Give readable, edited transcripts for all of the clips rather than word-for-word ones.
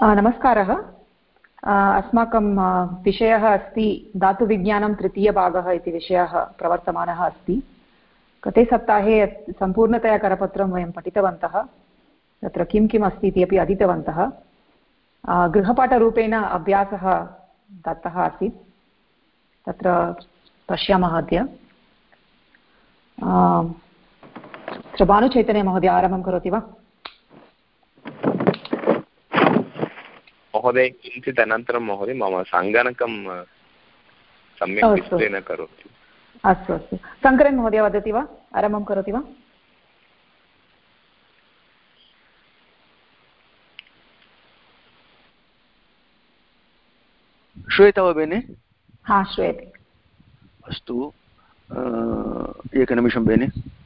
नमस्कारः। अस्माकं विषयः अस्ति धातुविज्ञानं तृतीयभागः इति विषयः प्रवर्तमानः अस्ति। गते सप्ताहे सम्पूर्णतया करपत्रं वयं पठितवन्तः। तत्र किं किम् अस्ति इति अपि अधीतवन्तः। गृहपाठरूपेण अभ्यासः दत्तः आसीत्, तत्र पश्यामः अद्य। भानुचैतन्यमहोदय आरम्भं करोति वा? महोदय किञ्चित् अनन्तरं महोदय मम सङ्गणकं सम्यक् डिस्प्ले न करोति। अस्तु अस्तु, शङ्करन् महोदय वदति वा, आरम्भं करोति वा? श्रूयते वा बेनि? हा, श्रूयते। अस्तु, एकनिमिषं बेनि।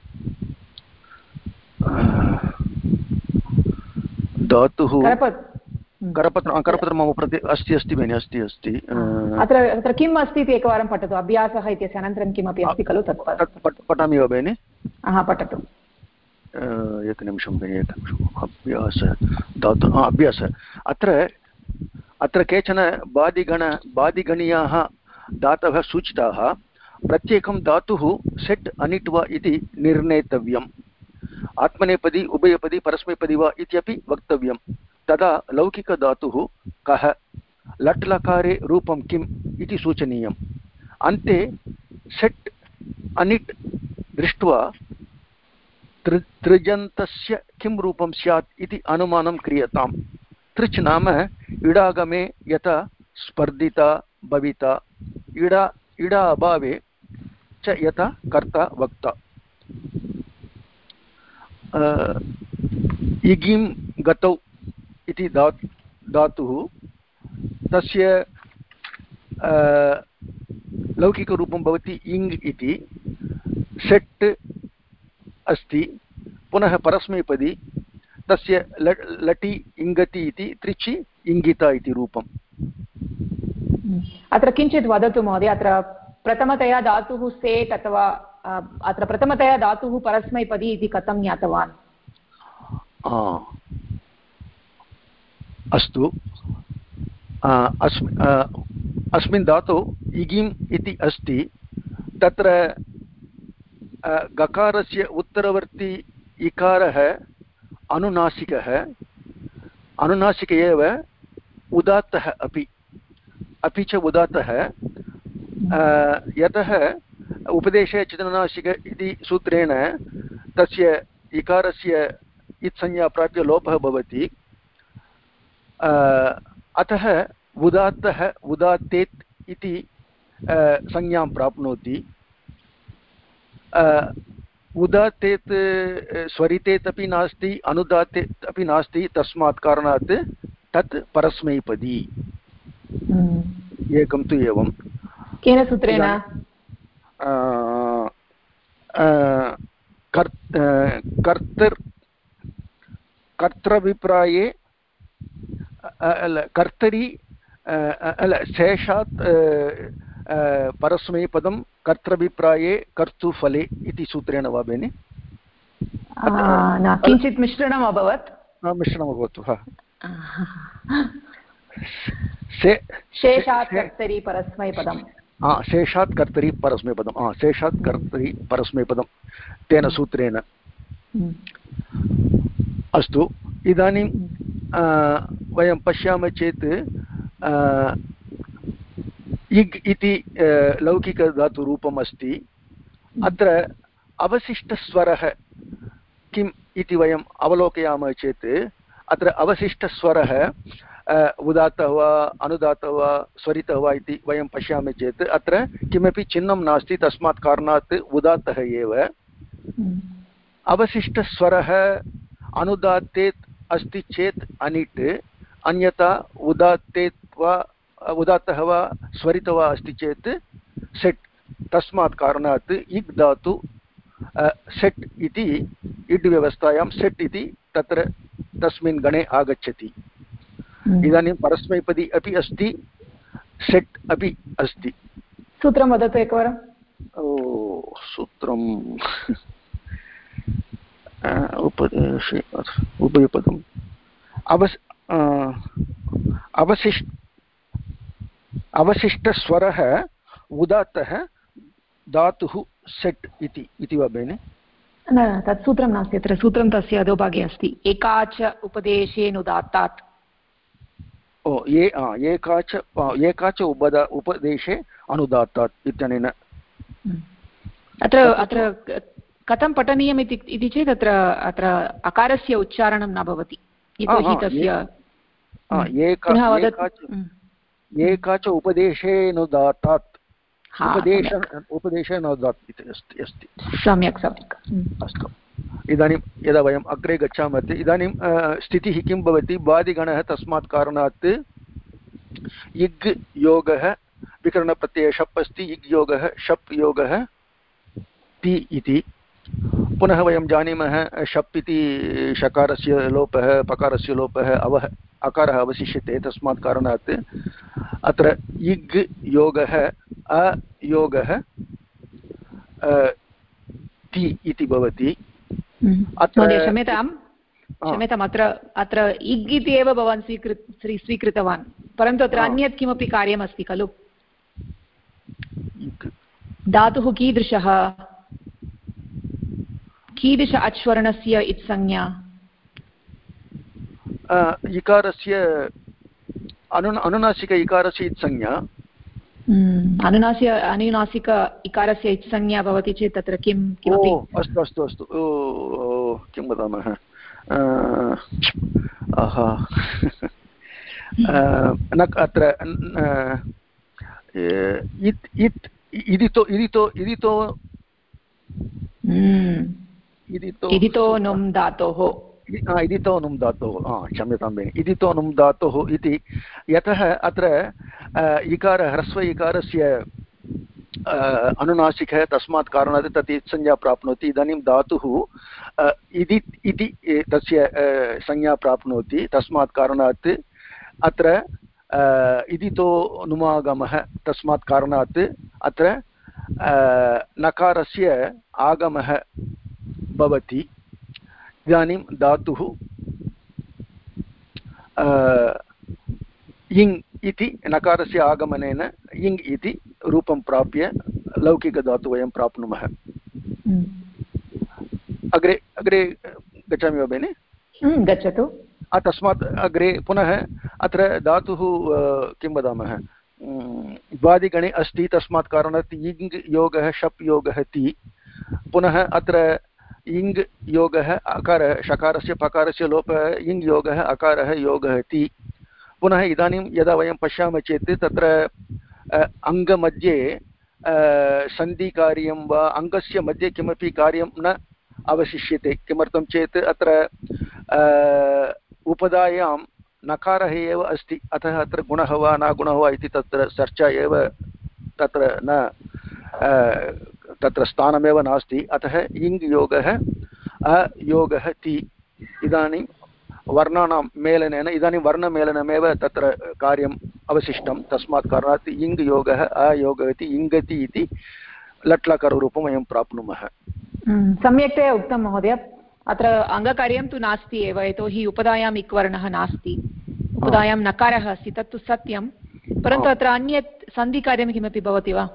धातुः करपत्रं मम प्रति अस्ति बेनि, अस्ति। अत्र किम् अस्ति इति एकवारं पठतु। अभ्यासः इत्यस्य अनन्तरं किमपि अस्ति खलु, तत् पठामि वा बेनि? हा, पठतु। एकनिमिषं बेनि, एकनिमिषम्। अभ्यासः अत्र केचन बादिगणीयाः धातवः सूचिताः। प्रत्येकं धातुः सेट् अनिट् वा इति निर्णेतव्यम्। आत्मनेपदी, उभयपदी, परस्मैपदी वा इत्यपि वक्तव्यं। तदा लौकिकधातुः कः, लट् लकारे रूपं किम् इति सूचनीयम्। अन्ते सेट् अनिट् दृष्ट्वा तृजन्तस्य किं रूपं स्यात् इति अनुमानं क्रियताम्। तृच् नाम इडागमे यथा स्पर्धिता भविता, इडा अभावे च यथा कर्ता वक्ता। इगिं गतौ इति धातुः, तस्य लौकिकरूपं भवति इङ् इति। सेट् अस्ति, पुनः परस्मैपदी, तस्य लटि इङ्गति इति, त्रिचि इङ्गिता इति रूपम्। अत्र किञ्चित् वदतु महोदय। अत्र प्रथमतया धातुः सेट् अथवा अत्र प्रथमतया धातुः परस्मैपदी इति कथं ज्ञातवान्? अस्तु, अस्मिन् धातौ इगिम् इति अस्ति। तत्र गकारस्य उत्तरवर्ती इकारः अनुनासिकः, अनुनासिक एव, उदात्तः अपि च उदात्तः। यतः उपदेशे चिदनुनासिक इति सूत्रेण तस्य इकारस्य इत्संज्ञा प्राप्य लोपः भवति। अतः उदात्तः उदात्तेत् इति संज्ञां प्राप्नोति। उदात्तेत् स्वरितेत् अपि नास्ति, अनुदात्तेत् अपि नास्ति। तस्मात् कारणात् तत् परस्मैपदी। एकं तु एवं। केन सूत्रेण? कर्तृभिप्राये कर्तरि शेषात् परस्मैपदं कर्तृभिप्राये कर्तुफले इति सूत्रेण वा बेनि? किञ्चित् मिश्रणम् अभवत्। मिश्रणमभवत् वा? शेषात् कर्तरि परस्मैपदं। शेषात् कर्तरि परस्मैपदं, शेषात् कर्तरि परस्मैपदं तेन सूत्रेण। अस्तु, इदानीं वयं पश्यामः चेत् इग् इति लौकिकधातुरूपम् अस्ति। अत्र अवशिष्टस्वरः किम् इति वयम् अवलोकयामः चेत् अत्र अवशिष्टस्वरः उदात्तः वा अनुदात्तः वा स्वरितः वा इति वयं पश्यामः चेत् अत्र किमपि चिह्नं नास्ति। तस्मात् कारणात् उदात्तः एव। अवशिष्टस्वरः अनुदात्तेत् अस्ति चेत् अनिट्, अन्यथा उदात्तेत् वा उदात्तः वा स्वरितः वा अस्ति चेत् सेट्। तस्मात् कारणात् इग् धातु सेट् इति, इड् व्यवस्थायां सेट् इति तत्र तस्मिन् गणे आगच्छति। इदानीं परस्मैपदी अपि अस्ति, सेट् अपि अस्ति। सूत्रं वदतु एकवारं। सूत्रं उपदेशे उभयपदम् अवशिष्टस्वरः उदात्तः धातुः सेट् इति वा भगिनि? न तत् सूत्रं नास्ति, अत्र सूत्रं तस्य अधोभागे अस्ति, एकाच उपदेशेनुदात्तात्। एकाच उपदेशे अनुदात्तात् इत्यनेन। अत्र कथं पठनीयम् इति चेत् अत्र अकारस्य उच्चारणं न भवति, यतोहि तस्य एकाच उपदेशेनुदात्तात् उपदेशेनुदात् इति अस्ति। सम्यक् अस्तु। इदानीं यदा वयम् अग्रे गच्छामः इदानीं स्थितिः किं भवति? बादिगणः तस्मात् कारणात् इग् योगः विकरणप्रत्ययः शप् अस्ति, इग् योगः शप् योगः ति इति। पुनः वयं जानीमः शप् इति शकारस्य लोपः, पकारस्य लोपः, अकारः अवशिष्यते, तस्मात् कारणात् अत्र इग् योगः अयोगः ति इति भवति। क्षम्यताम्, अत्र इग् इति एव भवान् स्वीकृतवान्, परन्तु अत्र अन्यत् किमपि कार्यमस्ति खलु? धातुः कीदृशः? कीदृश अच्वर्णस्य इत्संज्ञा? इकारस्य अनुनासिक इकारस्य इत्संज्ञा। अनुनासिक इकारस्य इत्संज्ञा भवति चेत् तत्र किमपि? अस्तु किं वदामः, अत्र इदितो नुम् धातोः, क्षम्यतां भगिनि, इदितो नुम् धातोः इति। यतः अत्र इकारः ह्रस्व इकारस्य अनुनासिकः, तस्मात् कारणात् तत् संज्ञा प्राप्नोति। इदानीं धातुः इति तस्य संज्ञा प्राप्नोति, तस्मात् कारणात् अत्र इदितो नुमागमः, तस्मात् कारणात् अत्र नकारस्य आगमः भवति। इदानीं धातुः इङ् इति नकारस्य आगमनेन इङ् इति रूपं प्राप्य लौकिकधातु वयं प्राप्नुमः। अग्रे गच्छामि वा भगिनि? गच्छतु। तस्मात् अग्रे पुनः अत्र धातुः किं वदामः, द्वादिगणे अस्ति, तस्मात् कारणात् इङ् योगः शप् योगः ति। पुनः अत्र इङ् योगः अकारः, शकारस्य पकारस्य लोपः, इङ् योगः अकारः योगः ति। पुनः इदानीं यदा वयं पश्यामः चेत् तत्र अङ्गमध्ये सन्धिकार्यं वा अङ्गस्य मध्ये किमपि कार्यं न अवशिष्यते। किमर्थं चेत् अत्र उपधायां नकारः एव अस्ति, अतः अत्र गुणः वा न गुणः वा इति तत्र चर्चा एव तत्र न तत्र स्थानमेव नास्ति। अतः इङ् योगः अयोगः ति। इदानीं वर्णानां मेलनेन, इदानीं वर्णमेलनमेव तत्र कार्यम् अवशिष्टं, तस्मात् कारणात् इङ् योगः अयोगः इति इङ्गति इति लट्लकाररूपं वयं प्राप्नुमः। सम्यक्तया उक्तं महोदय। अत्र अङ्गकार्यं तु नास्ति एव, यतोहि उपधायाम् इक् वर्णः नास्ति, उपधायां नकारः अस्ति, तत्तु सत्यं, परन्तु अत्र अन्यत् सन्धिकार्यं किमपि भवति वा?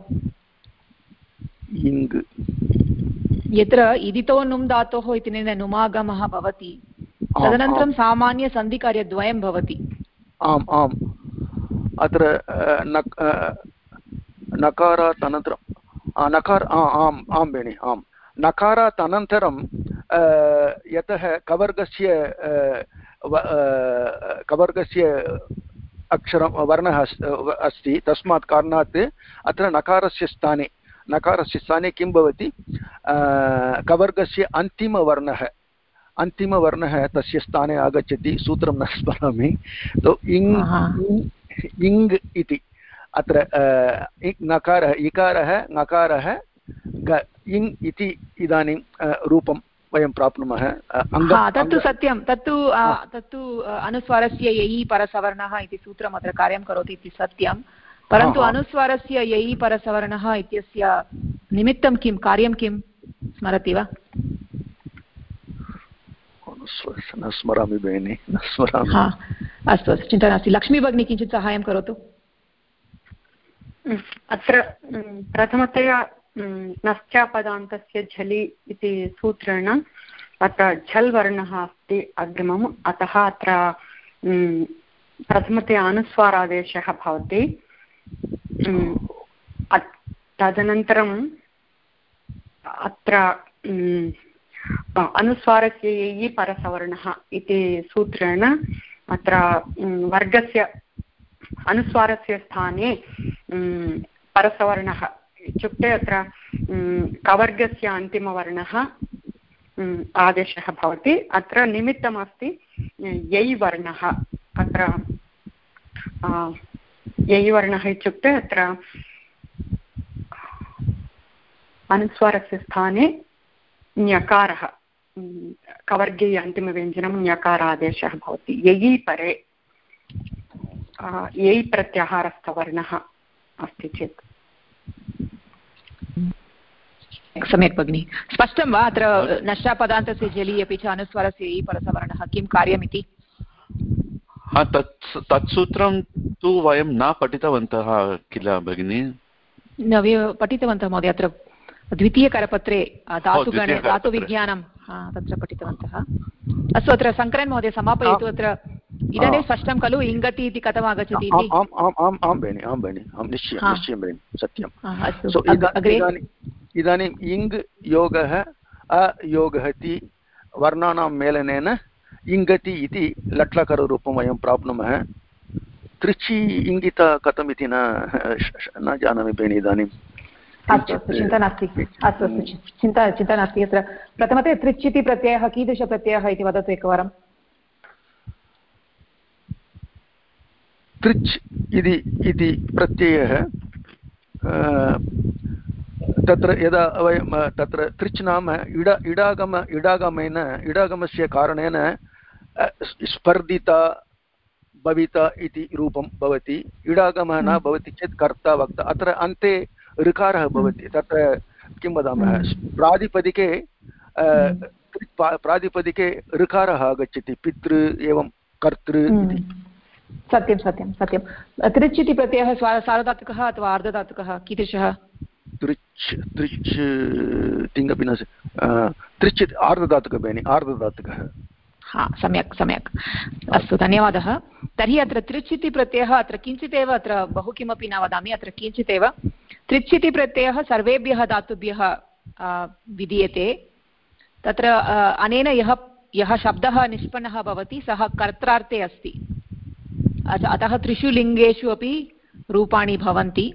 यत्र इदितो नुम् धातोः इत्यनेन नुमागमः भवति, तदनन्तरं सामान्यसन्धिकार्यद्वयं भवति। आम् अत्र नकारात् अनन्तरं आम् बेनि, आम् नकारात् अनन्तरं यतः कवर्गस्य अक्षरं वर्णः अस्ति, तस्मात् कारणात् अत्र नकारस्य स्थाने किं भवति, कवर्गस्य अन्तिमवर्णः तस्य स्थाने आगच्छति। सूत्रं न स्मरामि, तो इङ् इति अत्र नकारः इकारः नकारः इङ् इति इदानीं रूपं वयं प्राप्नुमः। तत्तु सत्यं, तत्तु अनुस्वारस्य ययि परसवर्णः इति सूत्रम् अत्र कार्यं करोति इति सत्यं, परन्तु अनुस्वारस्य ययि परसवर्णः इत्यस्य निमित्तं किं, कार्यं किं स्मरति वा? न स्मरामि भगिनि, न स्मरामि। अस्तु अस्तु, चिन्ता नास्ति। लक्ष्मी भगिनी किञ्चित् साहाय्यं करोतु। अत्र प्रथमतया नश्चापदान्तस्य झलि इति सूत्रेण अत्र झल् वर्णः अस्ति अग्रिमम्, अतः अत्र प्रथमतया अनुस्वारादेशः भवति। तदनन्तरम् अत्र अनुस्वारस्य ययि परसवर्णः इति सूत्रेण अत्र वर्गस्य अनुस्वारस्य स्थाने परसवर्णः इत्युक्ते अत्र कवर्गस्य अन्तिमवर्णः आदेशः भवति। अत्र निमित्तमस्ति यै वर्णः। अत्र यै वर्णः इत्युक्ते अत्र अनुस्वारस्य स्थाने ञकारः, कवर्गे अन्तिमव्यञ्जनं ञकारादेशः भवति। ययि परे यै प्रत्याहारस्थवर्णः अस्ति चेत्। सम्यक् भगिनि, स्पष्टं वा? अत्र नष्टापदान्तस्य जलि अपि च अनुस्वारस्य यै परसवर्णः किं कार्यमिति? तत्सूत्रं तु वयं न पठितवन्तः किल भगिनि? पठितवन्तः महोदय, अत्र द्वितीयकरपत्रे धातुगणे धातुविज्ञानं तत्र पठितवन्तः। अस्तु, अत्र शङ्करन् महोदय समापयतु। अत्र इदानीं स्पष्टं खलु इङ्गति इति कथम् आगच्छति इति? आं भगिनि, निश्चयं भगिनि, सत्यम्। इदानीम् इङ् योगः अयोगः इति वर्णानां मेलनेन इङ्गति इति लट्लकररूपं वयं प्राप्नुमः। त्रिचि इङ्गित कथम् इति न जानामि भगिनि इदानीम्। अस्तु अस्तु, चिन्ता नास्ति। अस्तु अस्तु, चिन्ता नास्ति। अत्र प्रथमतया त्रिच् इति प्रत्ययः कीदृशप्रत्ययः इति वदतु एकवारं। त्रिच् इति प्रत्ययः तत्र यदा वयं तत्र त्रिच् नाम इडागमस्य कारणेन स्पर्धिता भविता इति रूपं भवति। इडागमः न भवति चेत् कर्ता वक्ता। अत्र अन्ते ऋकारः भवति। तत्र किं वदामः, प्रातिपदिके ऋकारः आगच्छति, पितृ एवं कर्तृ इति। सत्यं सत्यं सत्यं। त्रिच् इति प्रत्ययः सार्वधातुकः अथवा अर्धधातुकः कीदृशः? त्रिच् तिङपि न, त्रिच् आर्धधातुकः भगिनि, आर्धधातुकः। सम्यक् सम्यक्, अस्तु धन्यवादः। तर्हि अत्र त्रिच् इति प्रत्ययः अत्र किञ्चिदेव, अत्र बहु किमपि न वदामि, अत्र किञ्चिदेव त्रिच् इति प्रत्ययः सर्वेभ्यः धातुभ्यः विधीयते। तत्र अनेन यः शब्दः निष्पन्नः भवति सः कर्त्रार्थे अस्ति, अतः त्रिषु लिङ्गेषु अपि रूपाणि भवन्ति।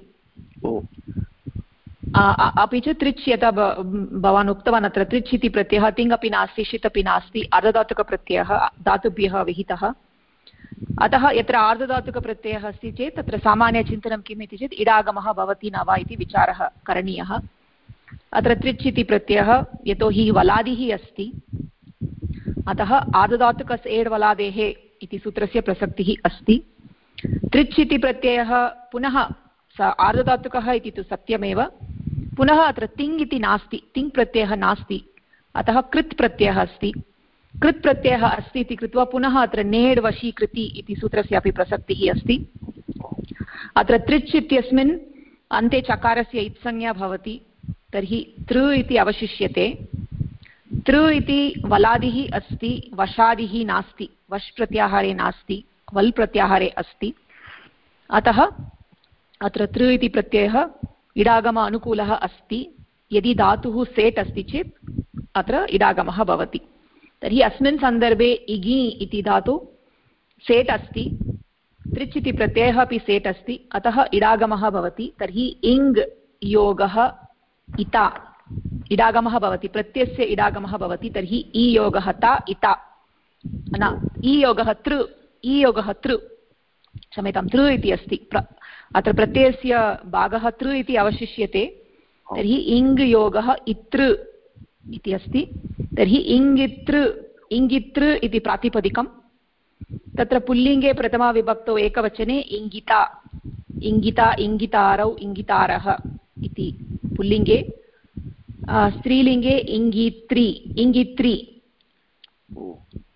अपि च त्रिच् यथा भवान् उक्तवान्, अत्र त्रिच् इति प्रत्ययः तिङ् अपि नास्ति, षित् अपि नास्ति, अर्धधातुकप्रत्ययः धातुभ्यः विहितः। अतः यत्र आर्धधातुकप्रत्ययः अस्ति चेत् तत्र सामान्यचिन्तनं किम् इति चेत् इडागमः भवति न वा इति विचारः करणीयः। अत्र त्रिच् इति प्रत्ययः यतोहि वलादिः अस्ति, अतः आर्धधातुकस्य एड्वलादेः इति सूत्रस्य प्रसक्तिः अस्ति। त्रिच् इति प्रत्ययः पुनः स आर्धधातुकः इति तु सत्यमेव, पुनः अत्र तिङ् इति नास्ति, तिङ् प्रत्ययः नास्ति, अतः कृत् प्रत्ययः अस्ति। कृत् प्रत्ययः अस्ति इति कृत्वा पुनः अत्र नेड् वशीकृति इति सूत्रस्यापि प्रसक्तिः अस्ति। अत्र त्रिच् इत्यस्मिन् अन्ते चकारस्य इत्संज्ञा भवति, तर्हि तृ इति अवशिष्यते। तृ इति वलादिः अस्ति, वशादिः नास्ति, वश् प्रत्याहारे नास्ति, वल् प्रत्याहारे अस्ति, अतः अत्र तृ इति प्रत्ययः इडागम अनुकूलः अस्ति। यदि धातुः सेट् अस्ति चेत् अत्र इडागमः भवति। तर्हि अस्मिन् सन्दर्भे इगि इति धातु सेट् अस्ति, त्रिच् इति प्रत्ययः अपि सेट् अस्ति, अतः इडागमः भवति। तर्हि इङ् योगः इता इडागमः भवति, प्रत्ययस्य इडागमः भवति। तर्हि इ योगः ता इता न, इ योगः तृ क्षम्यतां, तृ इति अस्ति, अत्र प्रत्ययस्य भागः तृ इति अवशिष्यते। तर्हि इङ् योगः इतृ इति अस्ति। तर्हि इङ्गितृ इति प्रातिपदिकं। तत्र पुल्लिङ्गे प्रथमाविभक्तौ एकवचने इङ्गिता इङ्गितारौ इङ्गितारः इति पुल्लिङ्गे, स्त्रीलिङ्गे इङ्गित्री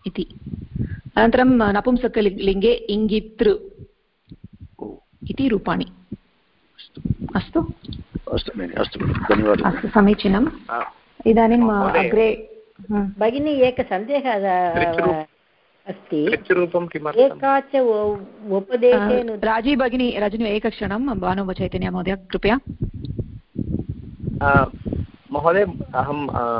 इति। अनन्तरं नपुंसकलिङ्गे इङ्गितृ इति रूपाणि। अस्तु धन्यवादः। अस्तु समीचीनम्। इदानीम् अग्रे भगिनी एकः सन्देहः अस्ति। एकाच उपदेशे राजी भगिनी रजनी एकक्षणं भानु चैतन्य महोदय कृपया। महोदय अहं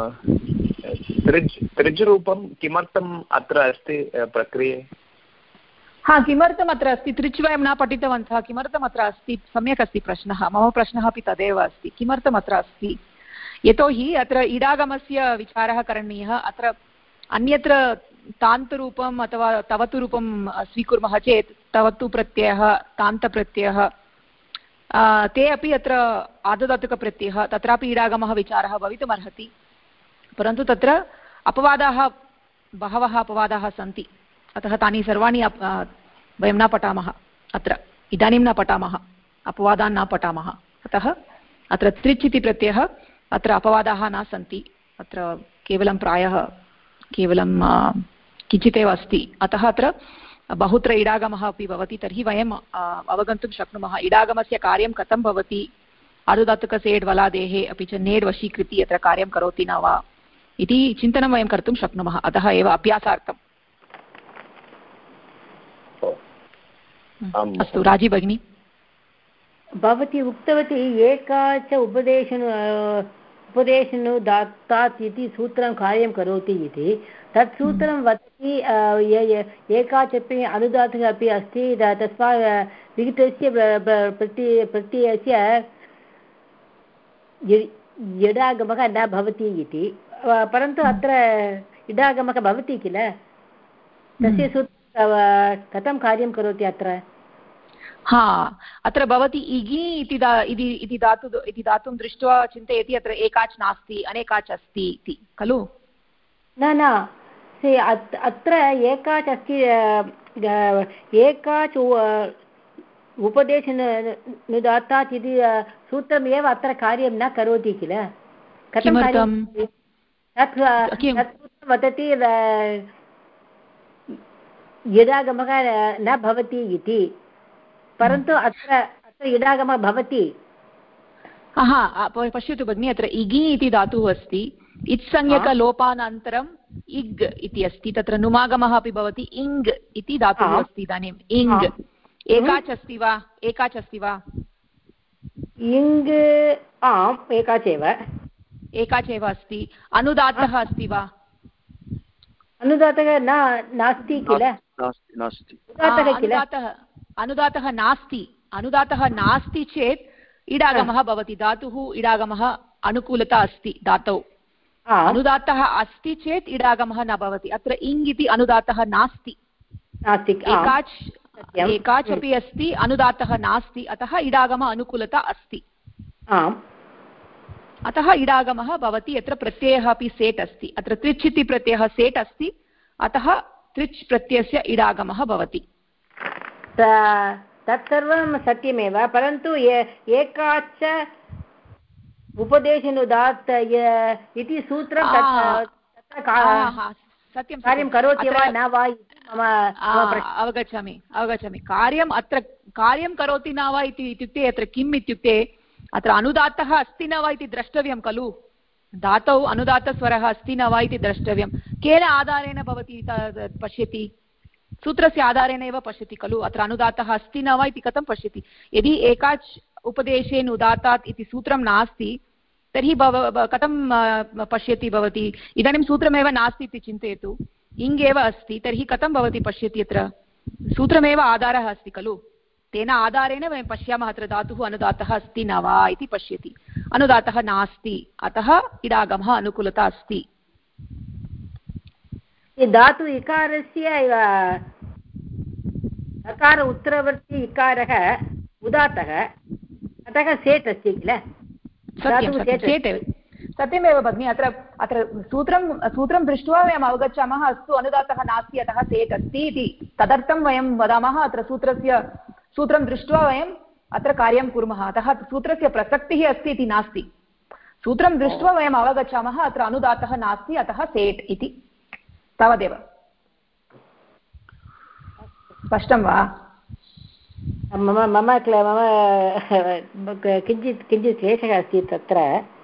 त्रिज् रूपं किमर्थम् अत्र अस्ति प्रक्रिये? हा किमर्थम् अत्र अस्ति त्रिच् वयं न पठितवन्तः किमर्थम् अत्र अस्ति सम्यक् अस्ति प्रश्नः मम प्रश्नः अपि तदेव अस्ति किमर्थम् अत्र अस्ति यतोहि अत्र इडागमस्य विचारः करणीयः अत्र अन्यत्र तान्तरूपम् अथवा तवतु रूपं स्वीकुर्मः चेत् तवतु प्रत्ययः तान्तप्रत्ययः ते अपि अत्र आददातुकप्रत्ययः तत्रापि इडागमः विचारः भवितुमर्हति परन्तु तत्र अपवादाः बहवः अपवादाः सन्ति अतः तानि सर्वाणि वयं न पठामः अत्र इदानीं न पठामः अपवादान् न पठामः अतः अत्र त्रिच् इति प्रत्ययः अत्र अपवादाः न सन्ति अत्र केवलं प्रायः केवलं किञ्चिदेव अस्ति अतः अत्र बहुत्र इडागमः अपि भवति तर्हि वयम् अवगन्तुं शक्नुमः इडागमस्य कार्यं कथं भवति आदुदात्तकसेड् वलादेः अपि च नेड् वशीकृति अत्र कार्यं करोति न वा इति चिन्तनं वयं कर्तुं शक्नुमः अतः एव अभ्यासार्थम् अस्तु राजी भगिनी भवती उक्तवती एका च उपदेशनुदात्तात् इति सूत्रं कार्यं करोति इति तत् सूत्रं वदति एकाचपि अनुदातः अपि अस्ति तस्मात् विहितस्य प्रत्ययस्य इडागमः न भवति इति परन्तु अत्र इडागमः भवति किल तस्य सूत्रं कथं कार्यं करोति अत्र हा अत्र भवती इगि इति धातुं दृष्ट्वा चिन्तयति अत्र एकाच् नास्ति अनेकाच् अस्ति इति खलु न अत्र एकाच् अस्ति एकाच् उपदेशनुदात्तात् इति सूत्रमेव अत्र कार्यं न करोति किल कथं तत् वदति इडागमः न भवति इति परन्तु अत्र इडागमः भवति पश्यतु भगिनि अत्र इगि इति धातुः अस्ति इत्संज्ञकलोपानन्तरम् इग् इति अस्ति तत्र नुमागमः अपि भवति इङ् इति धातुः अस्ति इदानीम् इङ् एकाच् अस्ति वा इङ् आम् एकाच् एव अस्ति अनुदात्तः अस्ति वा अनुदातः नास्ति किल अनुदातः नास्ति चेत् इडागमः भवति धातुः इडागमः अनुकूलता अस्ति धातौ अनुदातः अस्ति चेत् इडागमः न भवति अत्र इङ् इति अनुदातः नास्ति एकाच् अपि अस्ति अनुदातः नास्ति अतः इडागम अनुकूलता अस्ति अतः इडागमः भवति यत्र प्रत्ययः अपि सेट् अस्ति अत्र त्रिच् इति प्रत्ययः सेट् अस्ति अतः त्रिच् प्रत्ययस्य इडागमः भवति तत्सर्वं सत्यमेव परन्तु एकाच् उपदेशनुदात्त इति सूत्रं सत्यं कार्यं करोति वा न वा अवगच्छामि कार्यं करोति न वा इत्युक्ते अत्र किम् इत्युक्ते अत्र अनुदात्तः अस्ति न वा इति द्रष्टव्यं खलु धातौ अनुदात्तस्वरः अस्ति न वा इति द्रष्टव्यं केन आधारेण भवति पश्यति सूत्रस्य आधारेण एव पश्यति खलु अत्र अनुदात्तः अस्ति न वा इति कथं पश्यति यदि एकाच् उपदेशेन उदात्तात् इति सूत्रं नास्ति तर्हि कथं पश्यति भवती इदानीं सूत्रमेव नास्ति इति चिन्तयतु इङ् एव अस्ति तर्हि कथं भवती पश्यति अत्र सूत्रमेव आधारः अस्ति खलु तेन आधारेण वयं पश्यामः अत्र धातुः अनुदातः अस्ति न वा इति पश्यति अनुदातः नास्ति अतः इडागमः अनुकूलता अस्ति धातु इकारस्य अकार उत्तरवर्ती इकारः उदात्तः अतः सेट् अस्ति किल सत्यमेव भगिनि अत्र सूत्रं दृष्ट्वा वयम् अवगच्छामः अस्तु अनुदातः नास्ति अतः सेट् अस्ति इति तदर्थं वयं वदामः अत्र सूत्रं दृष्ट्वा वयम् अत्र कार्यं कुर्मः अतः सूत्रस्य प्रसक्तिः अस्ति इति नास्ति सूत्रं दृष्ट्वा वयम् अवगच्छामः अत्र अनुदातः नास्ति अतः सेट् इति तावदेव स्पष्टं वा? मम मम किञ्चित् क्लेशः अस्ति तत्र।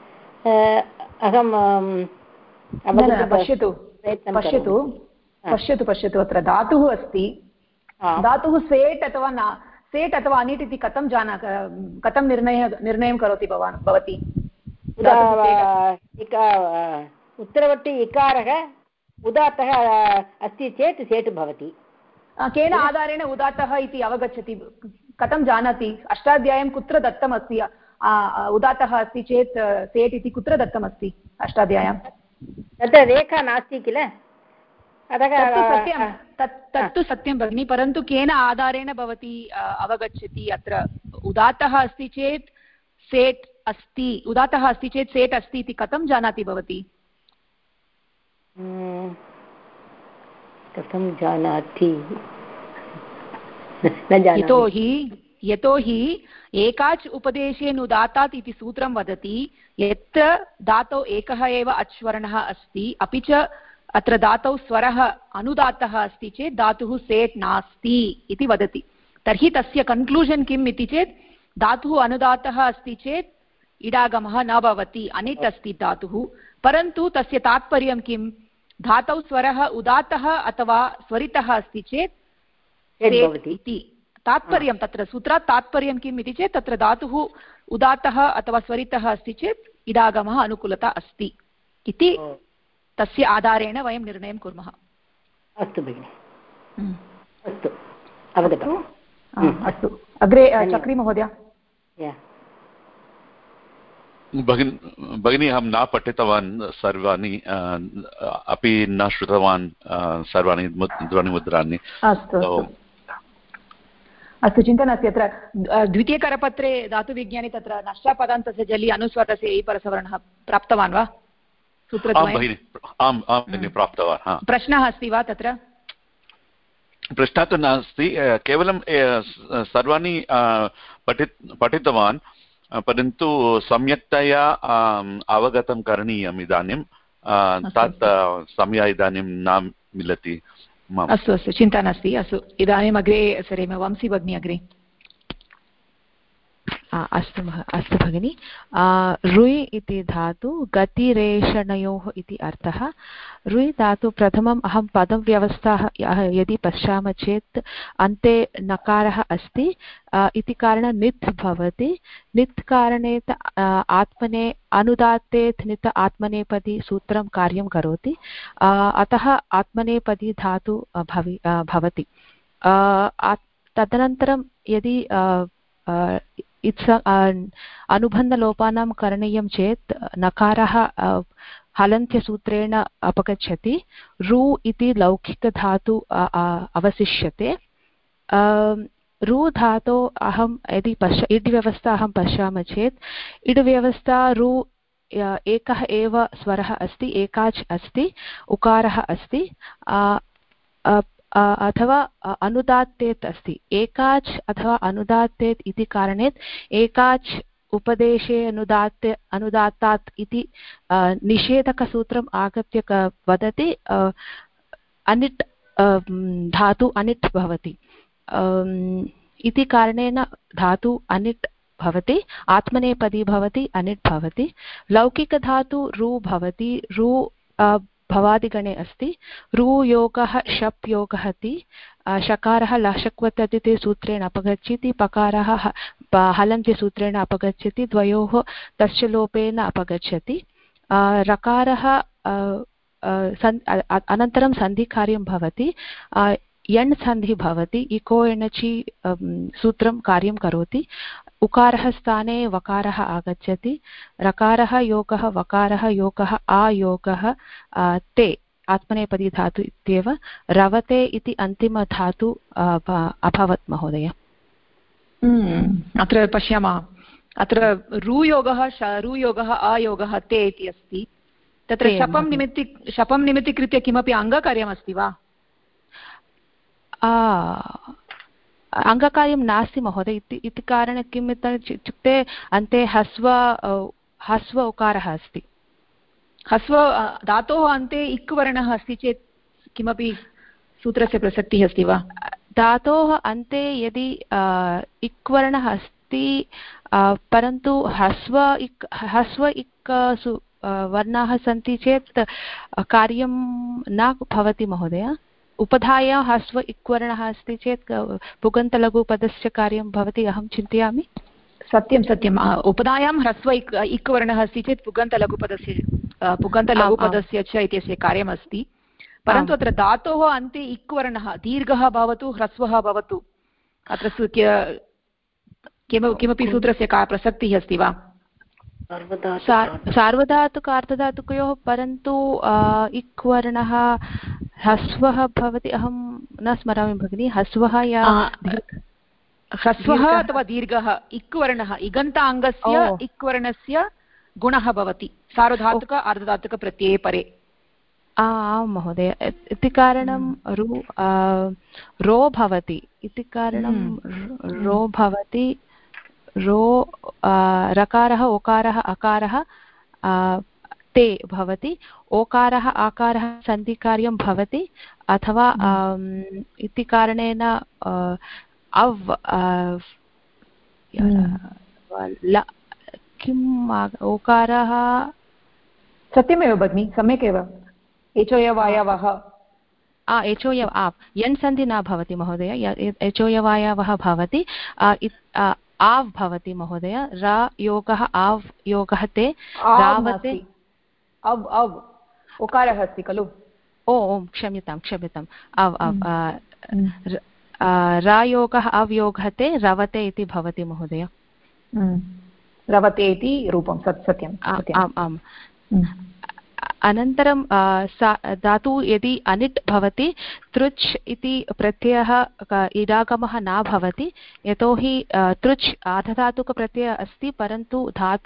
अहं पश्यतु पश्यतु पश्यतु पश्यतु अत्र धातुः अस्ति। धातुः सेट् अथवा न सेट् अथवा अनिट् इति कथं निर्णयं करोति भवती? उत्तरवर्ति इकारः उदात्तः अस्ति चेत् सेट् भवति। केन आधारेण उदात्तः इति अवगच्छति? कथं जानाति? अष्टाध्यायीं कुत्र दत्तमस्ति? उदात्तः अस्ति चेत् सेट् इति कुत्र दत्तमस्ति अष्टाध्याय्यां? तत्र रेखा नास्ति किल? तत्तु सत्यं भगिनि, परन्तु केन आधारेण भवती अवगच्छति? अत्र उदात्तः अस्ति चेत् सेट् अस्ति, उदात्तः अस्ति चेत् सेट् अस्ति इति कथं जानाति भवती? कथं जानाति? यतोहि एकाच् उपदेशेन उदात्तात् इति सूत्रं वदति यत्र धातौ एकः एव अच्वर्णः अस्ति, अपि च अत्र धातौ स्वरः अनुदात्तः अस्ति चेत् धातुः सेट् नास्ति इति वदति। तर्हि तस्य कन्क्लूषन् किम् इति चेत् धातुः अनुदात्तः अस्ति चेत् इडागमः न भवति, अनिट् अस्ति धातुः। परन्तु तस्य तात्पर्यं किं? धातौ स्वरः उदात्तः अथवा स्वरितः अस्ति चेत् सेट् इति तात्पर्यं। तत्र सूत्रात् तात्पर्यं किम् इति चेत् तत्र धातुः उदात्तः अथवा स्वरितः अस्ति चेत् इडागमः अनुकूलता अस्ति इति तस्य आधारेण वयं निर्णयं कुर्मः। अस्तु भगिनि, अस्तु अवगतम्। अस्तु, अग्रे चक्री महोदय। भगिनी, अहं न पठितवान् सर्वाणि अपि न श्रुतवान् सर्वाणि ध्वनिमुद्राणि। अस्तु अस्तु, चिन्ता नास्ति। अत्र द्वितीयकरपत्रे धातुविज्ञाने तत्र नष्टापदान्तस्य जलि अनुस्वारस्य ऐ परसवर्णः प्राप्तवान् वा? सूत्रद्वयम्? आम् भगिनि, प्राप्तवान्। प्रश्नः अस्ति वा तत्र? प्रश्नः तु नास्ति, केवलं सर्वाणि पठितवान्, परन्तु सम्यक्तया अवगतं करणीयम् इदानीं। तत् समयः इदानीं न मिलति। अस्तु अस्तु, चिन्ता नास्ति। अस्तु, इदानीम् अग्रे सरेम। वंशी भगिनी अग्रे। अस्तु भगिनि। रुय् इति धातु गतिरेषणयोः इति अर्थः। रुय् धातु प्रथमम् अहं पदव्यवस्थाः यदि पश्यामः चेत् अन्ते नकारः अस्ति इति कारणेन नित् भवति। नित् कारणेन आत्मने अनुदात्तेत् नित् आत्मनेपदी सूत्रं कार्यं करोति, अतः आत्मनेपदी धातु भवति। तदनन्तरं यदि अनुबन्धलोपानां करणीयं चेत् नकारः हलन्त्यसूत्रेण अपगच्छति। रु इति लौकिकधातु अवशिष्यते। रु धातो अहं यदि इड् व्यवस्था अहं पश्यामः चेत् इड् व्यवस्था रु एकः एव स्वरः अस्ति, एकाच् अस्ति, उकारः अस्ति, अथवा अनुदात्तेत् अस्ति। एकाच् अथवा अनुदात्तेत् इति कारणात् एकाच् उपदेशे अनुदात्तात् इति निषेधकसूत्रम् आगत्य वदति अनिट् धातु अनिट् भवति इति कारणेन धातु अनिट् भवति, आत्मनेपदी भवति, अनिट् भवति। लौकिकधातु रु भवति। रु भवादिगणे अस्ति। रु योगः शप् योगः ति। शकारः लशक्वततिते सूत्रेण अपगच्छति, पकारः हलन्त्यसूत्रेण अपगच्छति, द्वयोः तस्य लोपेन अपगच्छति। रकारः अनन्तरं सन्धिकार्यं भवति, यण् सन्धि भवति, इको एणचि सूत्रं कार्यं करोति। उकारः स्थाने वकारः आगच्छति। रकारः योगः वकारः योगः आयोगः ते आत्मनेपदी धातु इत्येव। रवते इति अन्तिमधातु अभवत् महोदय। अत्र पश्यामः, अत्र रुयोगः आयोगः ते इति अस्ति। तत्र शपं निमित्तीकृत्य किमपि अङ्गकार्यमस्ति वा? अङ्गकार्यं नास्ति महोदय। इति कारणेन किम् इत्युक्ते अन्ते हस्व उकारः अस्ति। हस्व धातोः अन्ते इक् वर्णः अस्ति चेत् किमपि सूत्रस्य प्रसक्तिः अस्ति वा? धातोः अन्ते यदि इक् वर्णः अस्ति परन्तु ह्रस्व इक् वर्णाः सन्ति चेत् कार्यं न भवति महोदय। उपधायां ह्रस्व इक् वर्णः अस्ति चेत् पुगन्तलघुपदस्य कार्यं भवति अहं चिन्तयामि। सत्यं सत्यम् उपधायां ह्रस्व इक् वर्णः अस्ति चेत् पुगन्तलघुपदस्य च इत्यस्य कार्यमस्ति। परन्तु अत्र धातोः अन्ते इक् वर्णः दीर्घः भवतु ह्रस्वः भवतु अत्र किमपि सूत्रस्य का प्रसक्तिः अस्ति वा? सार्वधातुक अर्धधातुकयोः परन्तु इक् वर्णः ह्रस्वः भवति अहं न स्मरामि भगिनि। ह्रस्वः या ह्रस्वः अथवा दीर्घः इक् वर्णः इगन्ताङ्गस्य इक् वर्णस्य गुणः भवति सार्वधातुक अर्धधातुकप्रत्यये परे। आम् महोदय इति कारणं रो भवति इति कारणं रो भवति रो रकारः ओकारः अकारः ते भवति ओकारः आकारः सन्धिकार्यं भवति अथवा इति कारणेन अव् किम् ओकारः सत्यमेव भगिनि सम्यक् एव एचोयवायवः एचोय यन् सन्धि न भवति महोदय एचोयवायवः भवति आव् भवति महोदय रा योगः आव् योगः ते रावते अव् अव् ओकारः अस्ति खलु ओम् क्षम्यताम् अव् रायोगः अव्योगः ते रवते इति भवति महोदय। रवते इति रूपं सत्यम् आम् अनन्तरं धातु यदि अनिट् भवति तृच् इति प्रत्ययः इडागमः न भवति यतोहि तृच् आर्धधातुकप्रत्ययः अस्ति परन्तु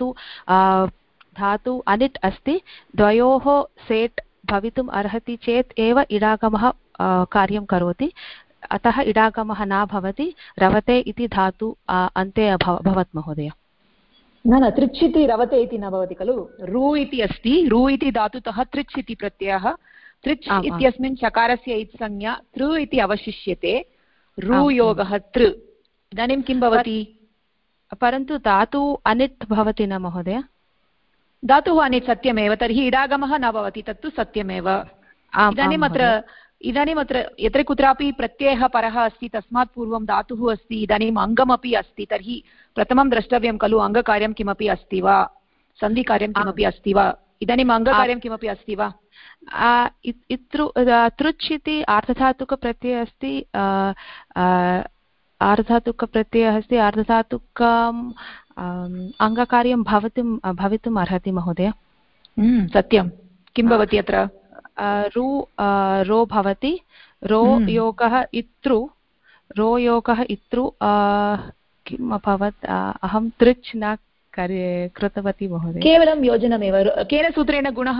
धातु अनिट् अस्ति द्वयोः सेट् भवितुम् अर्हति चेत् एव इडागमः कार्यं करोति अतः इडागमः न भवति रवते इति धातु अन्ते अभवत् महोदय। न तृच् इति रवते इति न भवति खलु रु इति अस्ति रु इति धातुतः तृच् इति प्रत्ययः तृच् इत्यस्मिन् शकारस्य इत्संज्ञा तृ इति अवशिष्यते रु योगः तृ इदानीं किं भवति? परन्तु धातु अनिट् भवति न महोदय। धातुः अनिट् सत्यमेव तर्हि इडागमः न भवति तत्तु सत्यमेव। इदानीम् अत्र यत्र कुत्रापि प्रत्ययः परः अस्ति तस्मात् पूर्वं धातुः अस्ति इदानीम् अङ्गमपि अस्ति तर्हि प्रथमं द्रष्टव्यं खलु अङ्गकार्यं किमपि अस्ति वा सन्धिकार्यं किमपि अस्ति वा? इदानीम् अङ्गकार्यं किमपि अस्ति वा? तृच् इति आर्धधातुकप्रत्ययः अस्ति आर्धधातुकप्रत्ययः अस्ति आर्धधातुकम् अङ्गकार्यं भवितुम् अर्हति महोदय। सत्यं किं भवति अत्र? रो भवति रो योगः इतृ रो योगः इतृ किम् अभवत् अहं तृच् न कृतवती महोदय। केवलं योजनमेव केन सूत्रेण गुणः?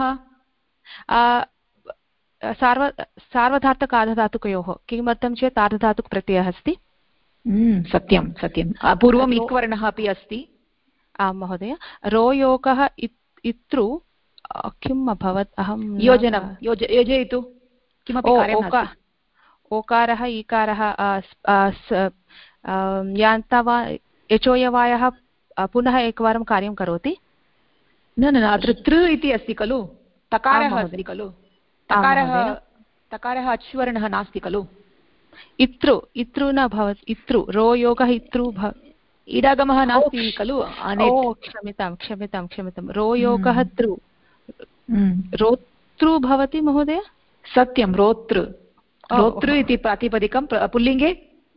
सार्वधातुक आर्धधातुकयोः किमर्थं चेत् आर्धधातुकप्रत्ययः अस्ति। सत्यं पूर्वम् इक् वर्णः अपि अस्ति। आम् महोदय रो योगः इतृ किम् अभवत् अहं योजयतु किमपि ओकारः ईकारः यान्तवा एचोयवायः पुनः एकवारं कार्यं करोति। न अत्र तृ इति अस्ति खलु तकारः अस्ति खलु तकारः अच्वर्णः नास्ति खलु इतृ न भवति इतृ रो योगः इतृ इडागमः नास्ति खलु। क्षम्यतां रो योगः तृ रोतृ भवति महोदय। सत्यं रोतृ इति प्रातिपदिकं पुल्लिङ्गे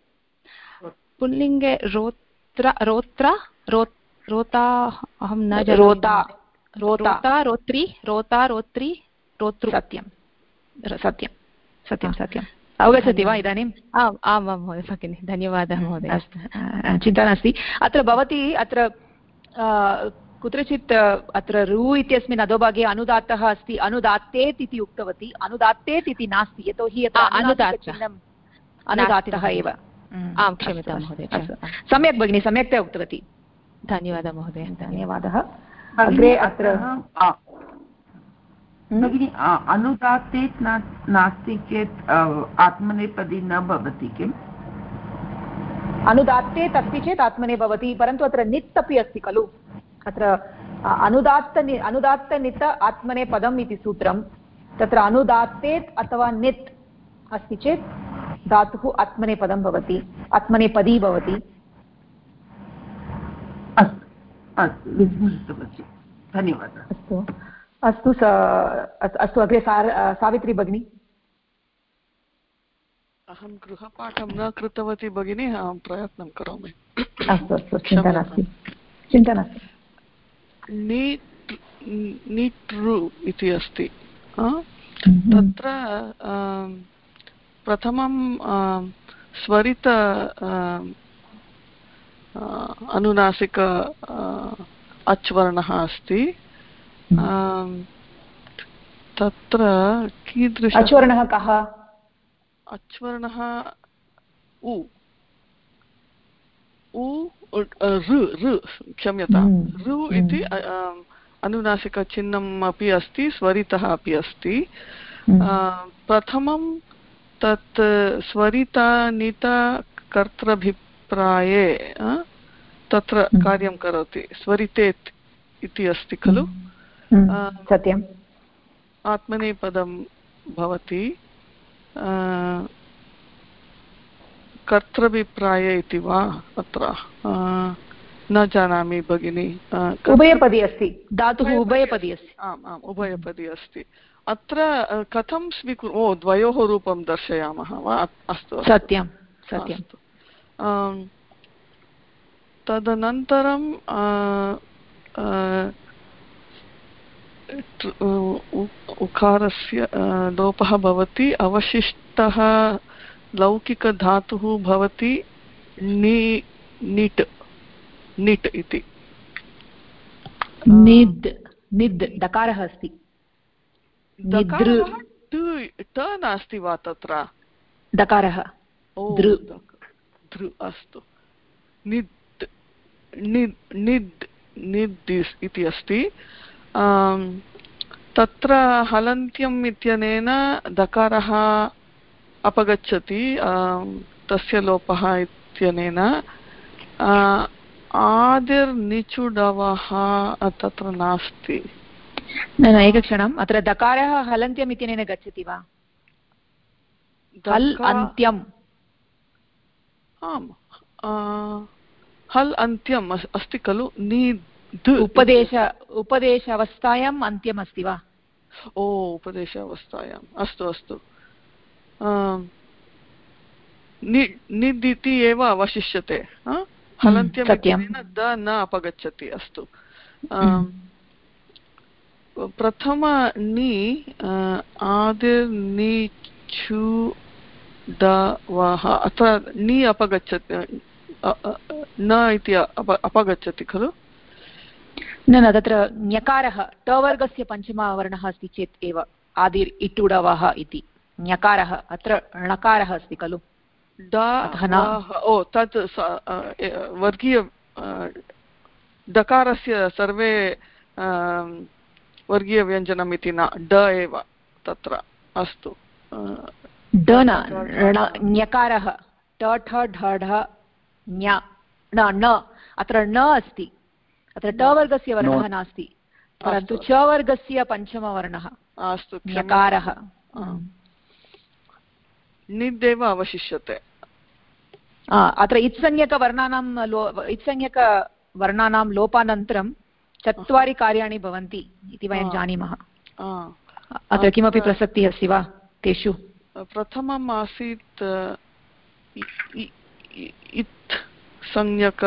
रोता अहं न रोता रोत्री रोतृ सत्यं अवगच्छति वा इदानीम्? आम् महोदय भगिनि धन्यवादः महोदय। चिन्ता नास्ति। अत्र भवती अत्र कुत्रचित् अत्र रु इत्यस्मिन् अधोभागे अनुदात्तः अस्ति अनुदात्तेत् इति उक्तवती अनुदात्तेत् इति नास्ति यतोहि अनुदात्तः एव। आं क्षम्यतां महोदय। सम्यक् भगिनि सम्यक्तया उक्तवती धन्यवादः महोदय। धन्यवादः। अग्रे अत्र भगिनि अनुदात्तेत् नास्ति चेत् आत्मनेपदी न भवति किम्? अनुदात्ते अस्ति चेत् आत्मने भवति, परन्तु अत्र नित् अपि अस्ति खलु, अत्र अनुदात्तनित आत्मने पदम् इति सूत्रं, तत्र अनुदात्तेत् अथवा नित् अस्ति चेत् धातुः आत्मनेपदं भवति, आत्मनेपदी भवति। अस्तु धन्यवादः। अस्तु अस्तु अस्तु अग्रे सावित्री भगिनी। अहं गृहपाठं न कृतवती भगिनी, अहं प्रयत्नं करोमि। अस्तु अस्तु चिन्ता नास्ति, चिन्ता नास्ति। नीट्रु इति अस्ति, तत्र प्रथमं स्वरित अनुनासिक अच्वर्णः अस्ति, तत्र कीदृश अच्वर्णः कः? अच्वर्णः उ ऋ क्षम्यतां, ऋ इति अनुनासिकचिह्नम् अपि अस्ति, स्वरितः अपि अस्ति। प्रथमं तत् स्वरितानित कर्तृभिप्राये तत्र कार्यं करोति, स्वरितेत् इति अस्ति खलु, सत्यम्, आत्मनेपदं भवति, कर्तृभिप्राये इति वा अत्र न जानामि भगिनी। उभयपदी अस्ति, धातुः उभयपदी अस्ति। आम् आम्, उभयपदी अस्ति। अत्र कथं द्वयोः रूपं दर्शयामः वा? अस्तु, सत्यं सत्यं। तदनन्तरं उकारस्य लोपः भवति, अवशिष्टः लौकिकधातुः भवति निट् इति। निद् दकारः अस्ति, ट नास्ति वा तत्र? दकारः धृ, अस्तु। निद् इति अस्ति, तत्र हलन्त्यम् इत्यनेन दकारः अपगच्छति, तस्य लोपः इत्यनेन। आदिर्निचुडवः तत्र नास्ति। न एकक्षणम्, अत्र दकारः हलन्त्यम् इत्यनेन गच्छति वा? हल् अन्त्यम्, आम्, हल् अन्त्यम् अस्ति खलु, उपदेश अवस्थायाम् अन्त्यम् अस्ति वा? ओ, उपदेश अवस्थायाम्, अस्तु अस्तु। निद् इति एव अवशिष्यते, हलन्त्यम् इत्यनेन द न अपगच्छति। अस्तु, प्रथम नि आदिर्निचुडवः, अत्र नि अपगच्छति, न इति अपगच्छति खलु? न, तत्र ञकारः टवर्गस्य पञ्चमवर्णः अस्ति चेत् एव आदिर् इटुडवः इति ञकारः, अत्र णकारः अस्ति खलु। तत् वर्गीय डकारस्य सर्वे वर्गीयव्यञ्जनम् इति न, ड एव तत्र। अस्तु, ड न, ञकारः ट ठ ढ ढ ञ न, अत्र न अस्ति, अत्र ट वर्गस्य वर्णः नास्ति, परन्तु च वर्गस्य पञ्चमवर्णः अस्तु, ञकारः। निदेव अवशिष्यते। अत्र इत्संज्ञकवर्णानां लोपानन्तरं 4 कार्याणि भवन्ति इति वयं जानीमः। अत्र किमपि प्रसक्तिः अस्ति वा तेषु? प्रथमम् आसीत् इत् संज्ञक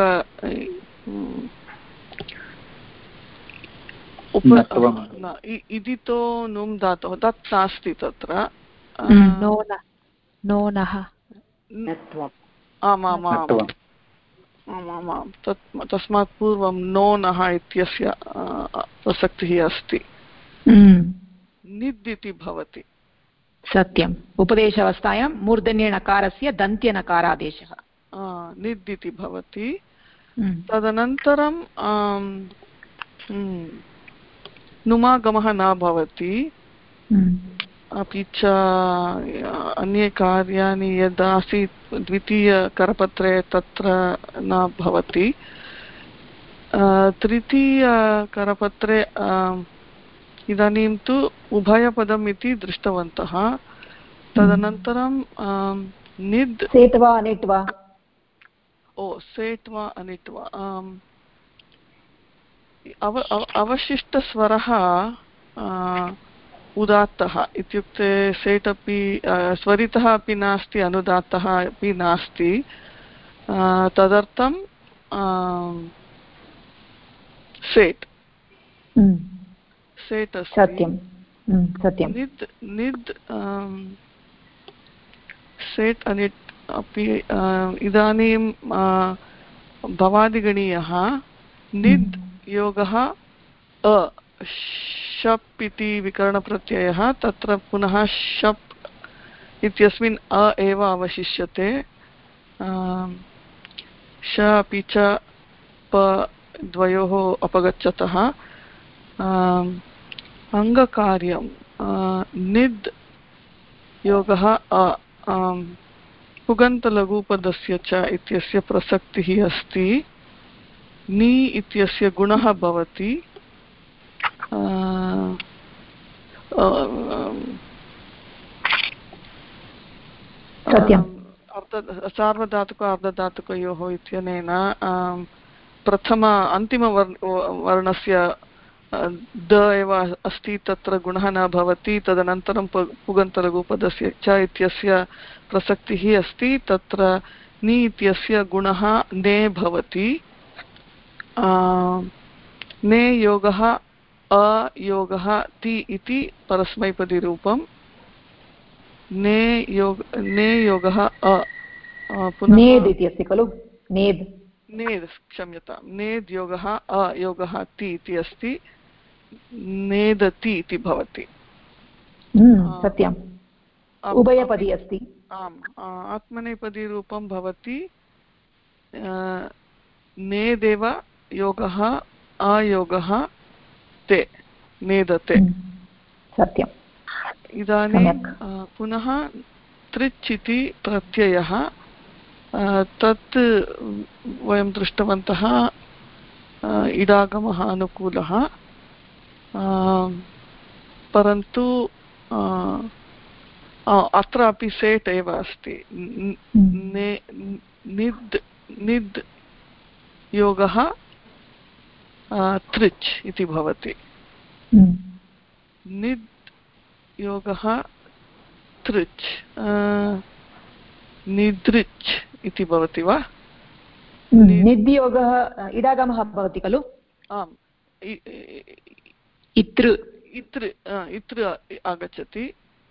इदितो नुम् धातुः, तत् नास्ति तत्र। आमामाम्, तस्मात् पूर्वं नोनः इत्यस्य प्रसक्तिः अस्ति। निद् इति भवति। सत्यम्, उपदेशावस्थायां मूर्धन्यणकारस्य दन्त्यनकारादेशः निद् इति भवति। तदनन्तरं नुमागमः न भवति, अपि च अन्ये कार्याणि यदासीत् द्वितीयकरपत्रे तत्र न भवति। तृतीयकरपत्रे इदानीं तु उभयपदम् इति दृष्टवन्तः। तदनन्तरं निद् सेट् वा अनिट् वा? सेट् वा अनिट् वा? अवशिष्टस्वरः उदात्तः इत्युक्ते सेट् अपि स्वरितः अपि नास्ति, अनुदात्तः अपि नास्ति। तदर्थं सेट् सेट् अस्ति। निद् निद् सेट् अनिट् अपि इदानीं भवादिगणीयः निद् योगः शप् इति विकरणप्रत्ययः, तत्र पुनः शप् इत्यस्मिन् एव अवशिष्यते। श अपि च प द्वयोः अपगच्छतः अङ्गकार्यं निद् योगः पुगन्तलघुपदस्य च इत्यस्य प्रसक्तिः अस्ति। नि इत्यस्य गुणः भवति। सार्वधातुक अर्धधातुकयोः इत्यनेन प्रथम अन्तिमवर्णस्य द एव अस्ति, तत्र गुणः न भवति। तदनन्तरं पुगन्तलघुपदस्य च इत्यस्य प्रसक्तिः अस्ति। तत्र नि इत्यस्य गुणः ने भवति। ने योगः अयोगः ति इति परस्मैपदीरूपं। ने योगः पुनः नेद् इति अस्ति खलु? नेद् क्षम्यतां, नेद् योगः अयोगः ति इति अस्ति। नेदति इति भवति। सत्यम्, उभयपदी अस्ति। आम्, आत्मनेपदीरूपं भवति। नेदेव योगः अयोगः ते, नेदते। सत्यम्। इदानीं पुनः तृच् इति प्रत्ययः, तत् वयं दृष्टवन्तः इडागमः अनुकूलः, परन्तु अत्रापि सेट् एव अस्ति। निद् योगः तृच् इति भवति। निद् योगः तृच् निदृच् इति भवति वा? निद्योगः इडागमः भवति खलु? आम्, इतृ इतृ आगच्छति।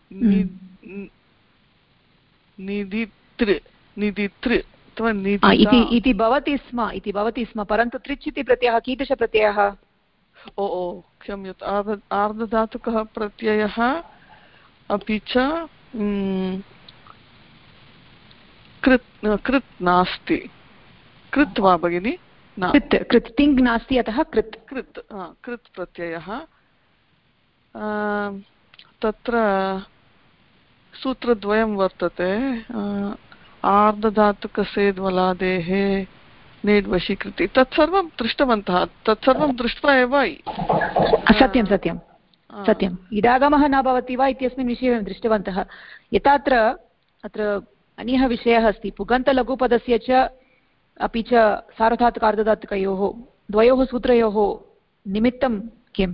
निदितृ अथवा इति भवति स्म, परन्तु तृच् इति प्रत्ययः कीदृशप्रत्ययः? क्षम्यताम्, आर्धधातुकः प्रत्ययः, अपि च कृत् नास्ति। कृत् वा भगिनि? कृत् तिङ् नास्ति, अतः कृत् प्रत्ययः। तत्र सूत्रद्वयं वर्तते। आर्धधातुकसेद्वलादेः नेड्वशीकृति, तत्सर्वं दृष्टवन्तः। तत्सर्वं दृष्ट्वा एव सत्यम् इडागमः न भवति वा इत्यस्मिन् विषये वयं दृष्टवन्तः। यथा अत्र अन्यः विषयः अस्ति, पुगन्तलघुपदस्य च अपि च सार्वधातुक अर्धधातुकयोः द्वयोः सूत्रयोः निमित्तं किम्?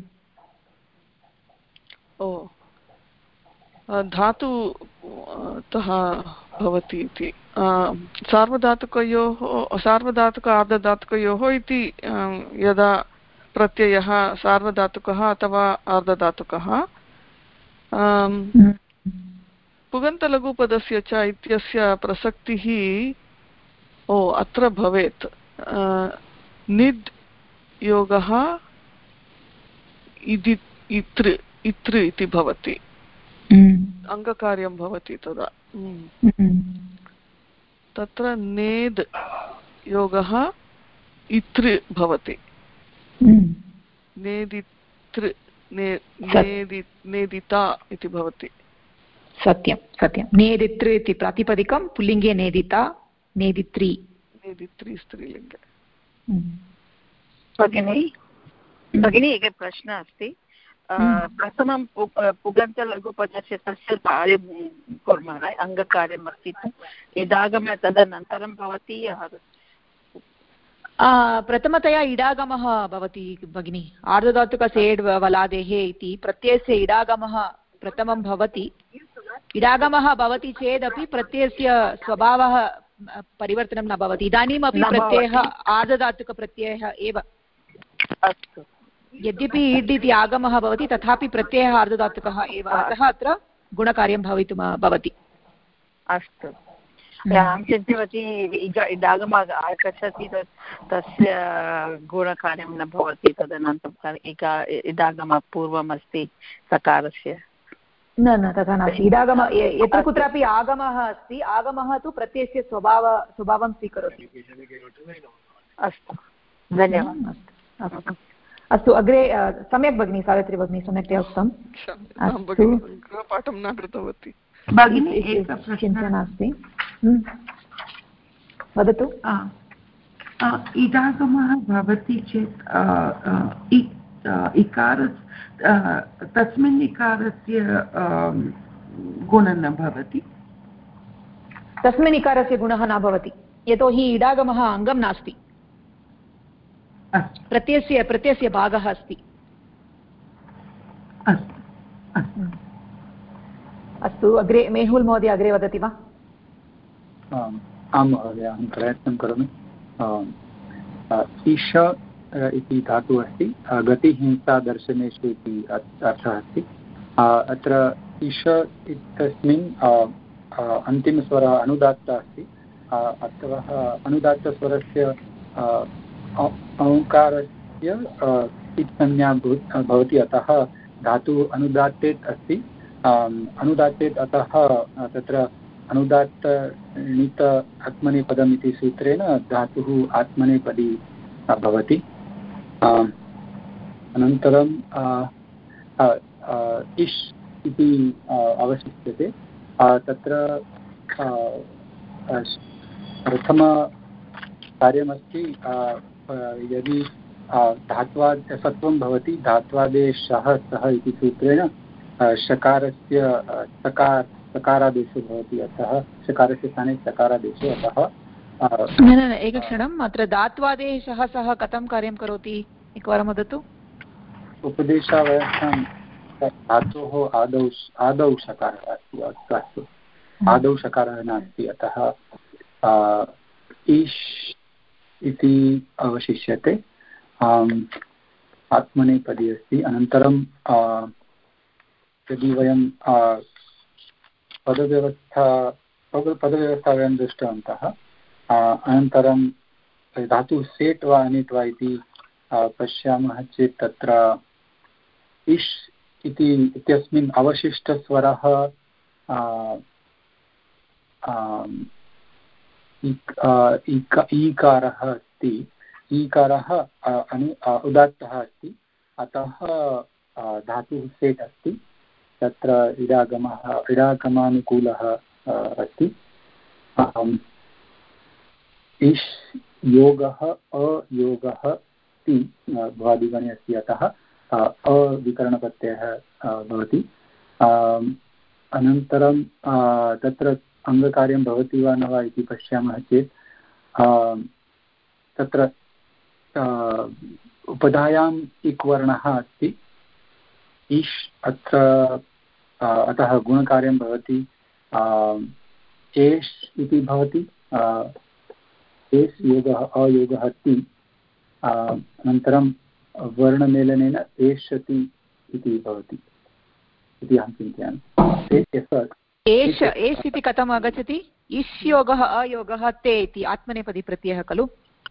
धातुतः भवति इति। सार्वधातुक अर्धधातुकयोः इति यदा प्रत्ययः सार्वधातुकः अथवा अर्धधातुकः, पुगन्तलघुपदस्य च इत्यस्य प्रसक्तिः अत्र भवेत्। निद् योगः इतृ इति भवति, अङ्गकार्यं भवति तदा। तत्र नेद् योगः इतृ भवति। नेदितृ नेदिता इति भवति। सत्यं सत्यं। नेदितृ इति प्रातिपदिकं, पुल्लिङ्गे नेदिता, नेदित्री स्त्रीलिङ्गे। भगिनी एकः प्रश्नः अस्ति। प्रथमं पुगन्तलघुपदस्य तस्य कार्यं कुर्मः, अङ्गकार्यम् अस्ति इडागमः तदनन्तरं भवति। प्रथमतया इडागमः भवति भगिनी। आर्धधातुकसेड् वलादेः इति प्रत्ययस्य इडागमः प्रथमं भवति। इडागमः भवति चेदपि प्रत्ययस्य स्वभावः परिवर्तनं न भवति। इदानीमपि प्रत्ययः आर्धधातुकप्रत्ययः एव। अस्तु। यद्यपि इड् इति आगमः भवति तथापि प्रत्ययः आर्धधातुकः एव, अतः अत्र गुणकार्यं भवति। अस्तु। अहं चिन्तितवती इडागमः आगच्छति तस्य गुणकार्यं न भवति, तदनन्तरं इडागमः पूर्वम् अस्ति सकारस्य। न तथा नास्ति। इडागम यत्र कुत्रापि आगमः अस्ति, आगमः तु प्रत्ययस्य स्वभावं स्वीकरोति। अस्तु, धन्यवादः। अस्तु, अग्रे सम्यक् भगिनी, सावित्री भगिनी सम्यक्तया उक्तं। गृहपाठं न कृतवती भगिनी। चिन्ता नास्ति, वदतु। इडागमः भवति चेत् इकार तस्मिन् इकारस्य गुणः न भवति। तस्मिन् इकारस्य गुणः न भवति, यतोहि इडागमः अङ्गं नास्ति, प्रत्ययस्य भागः अस्ति। अस्तु, अग्रे मेहुल् महोदय अग्रे वदति वा? आं महोदय, अहं प्रयत्नं करोमि। ईश इति धातुः अस्ति, गतिहिंसा दर्शनेषु इति अर्थः अस्ति। अत्र ईश इत्यस्मिन् अन्तिमस्वरः अनुदात्तः अस्ति। अतः अनुदात्तस्वरस्य औकारस्य इत्संज्ञा भवति, अतः धातुः अनुदात्तेत् अस्ति। अनुदात्तेत्, अतः तत्र अनुदात्त णित आत्मनेपदम् इति सूत्रेण धातुः आत्मनेपदी भवति। अनन्तरं इष् इति अवशिष्यते। तत्र प्रथमकार्यमस्ति, यदि धात्वाद् सत्वं भवति, धात्वादेशः सः इति सूत्रेण शकारस्य सकारादेशो भवति, अतः शकारस्य स्थाने सकारादेशो। अतः न एकक्षणम्, अत्र धात्वादेशः सः कथं कार्यं करोति एकवारं वदतु। उपदेशावस्थां धातोः आदौ शकारः अस्ति। अस्तु, आदौ शकारः नास्ति, अतः ईश् इति अवशिष्यते, आत्मनेपदी अस्ति। अनन्तरं यदि वयं पदव्यवस्था वयं दृष्टवन्तः, अनन्तरं धातुः सेट् वा अनिट् वा इति पश्यामः चेत् तत्र इष् इत्यस्मिन् अवशिष्टस्वरः ईकारः अस्ति। ईकारः उदात्तः अस्ति, अतः धातुः सेट् अस्ति। तत्र इडागमानुकूलः अस्ति। इष् योगः अयोगः इति भ्वादिगणे अस्ति, अतः अविकरणप्रत्ययः भवति। अनन्तरं तत्र अङ्गकार्यं भवति वा न वा इति पश्यामः चेत् तत्र उपधायाम् इक् वर्णः अस्ति। इष् अत्र अतः गुणकार्यं भवति। एष् इति भवति, एस् योगः अयोगः अस्ति। अनन्तरं वर्णमेलनेन एष्यति इति भवति इति अहं चिन्तयामि। एष् इति कथम् आगच्छति? इष् योगः अयोगः ते इति आत्मनेपदी प्रत्ययः खलु?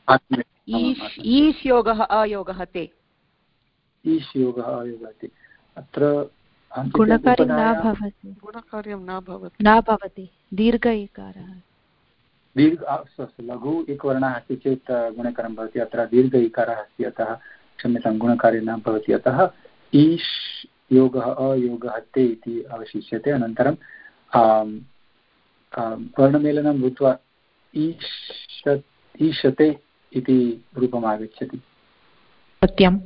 ईश् योगः अयोगः ते, ईश् योगः अयोगः ते। अत्र गुणकार्यं न भवति, दीर्घ इकारः। लघु एकवर्णः अस्ति चेत् गुणकारं भवति, अत्र दीर्घ इकारः अस्ति, अतः क्षम्यतां, गुणकार्यं न भवति। अतः ईश् योगः अयोगः ते इति अवशिष्यते। अनन्तरं वर्णमेलनं भूत्वा ईशते इति रूपम् आगच्छति। सत्यम्।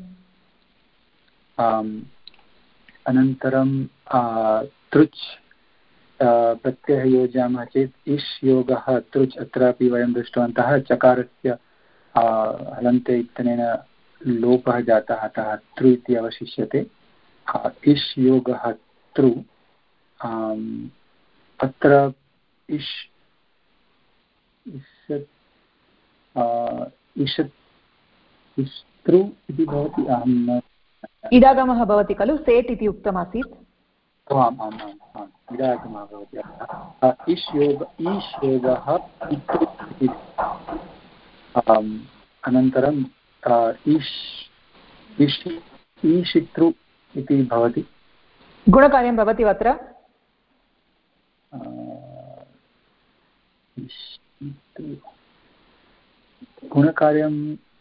अनन्तरं तृच् प्रत्ययः योजयामः चेत् इष् योगः तृच् अत्रापि वयं दृष्टवन्तः चकारस्य हलन्ते इत्यनेन लोपः जातः अतः तृ इति अवशिष्यते। इष् योगः तृ अत्र इष् इष्तृ इति भवति। अहं इडागमः भवति खलु सेट् इति उक्तमासीत्। आम् आम् आम् आम् इडागमः भवति। इष् योगः अनन्तरं ईशितृ इति भवति। गुणकार्यं भवति वा अत्र? गुणकार्यं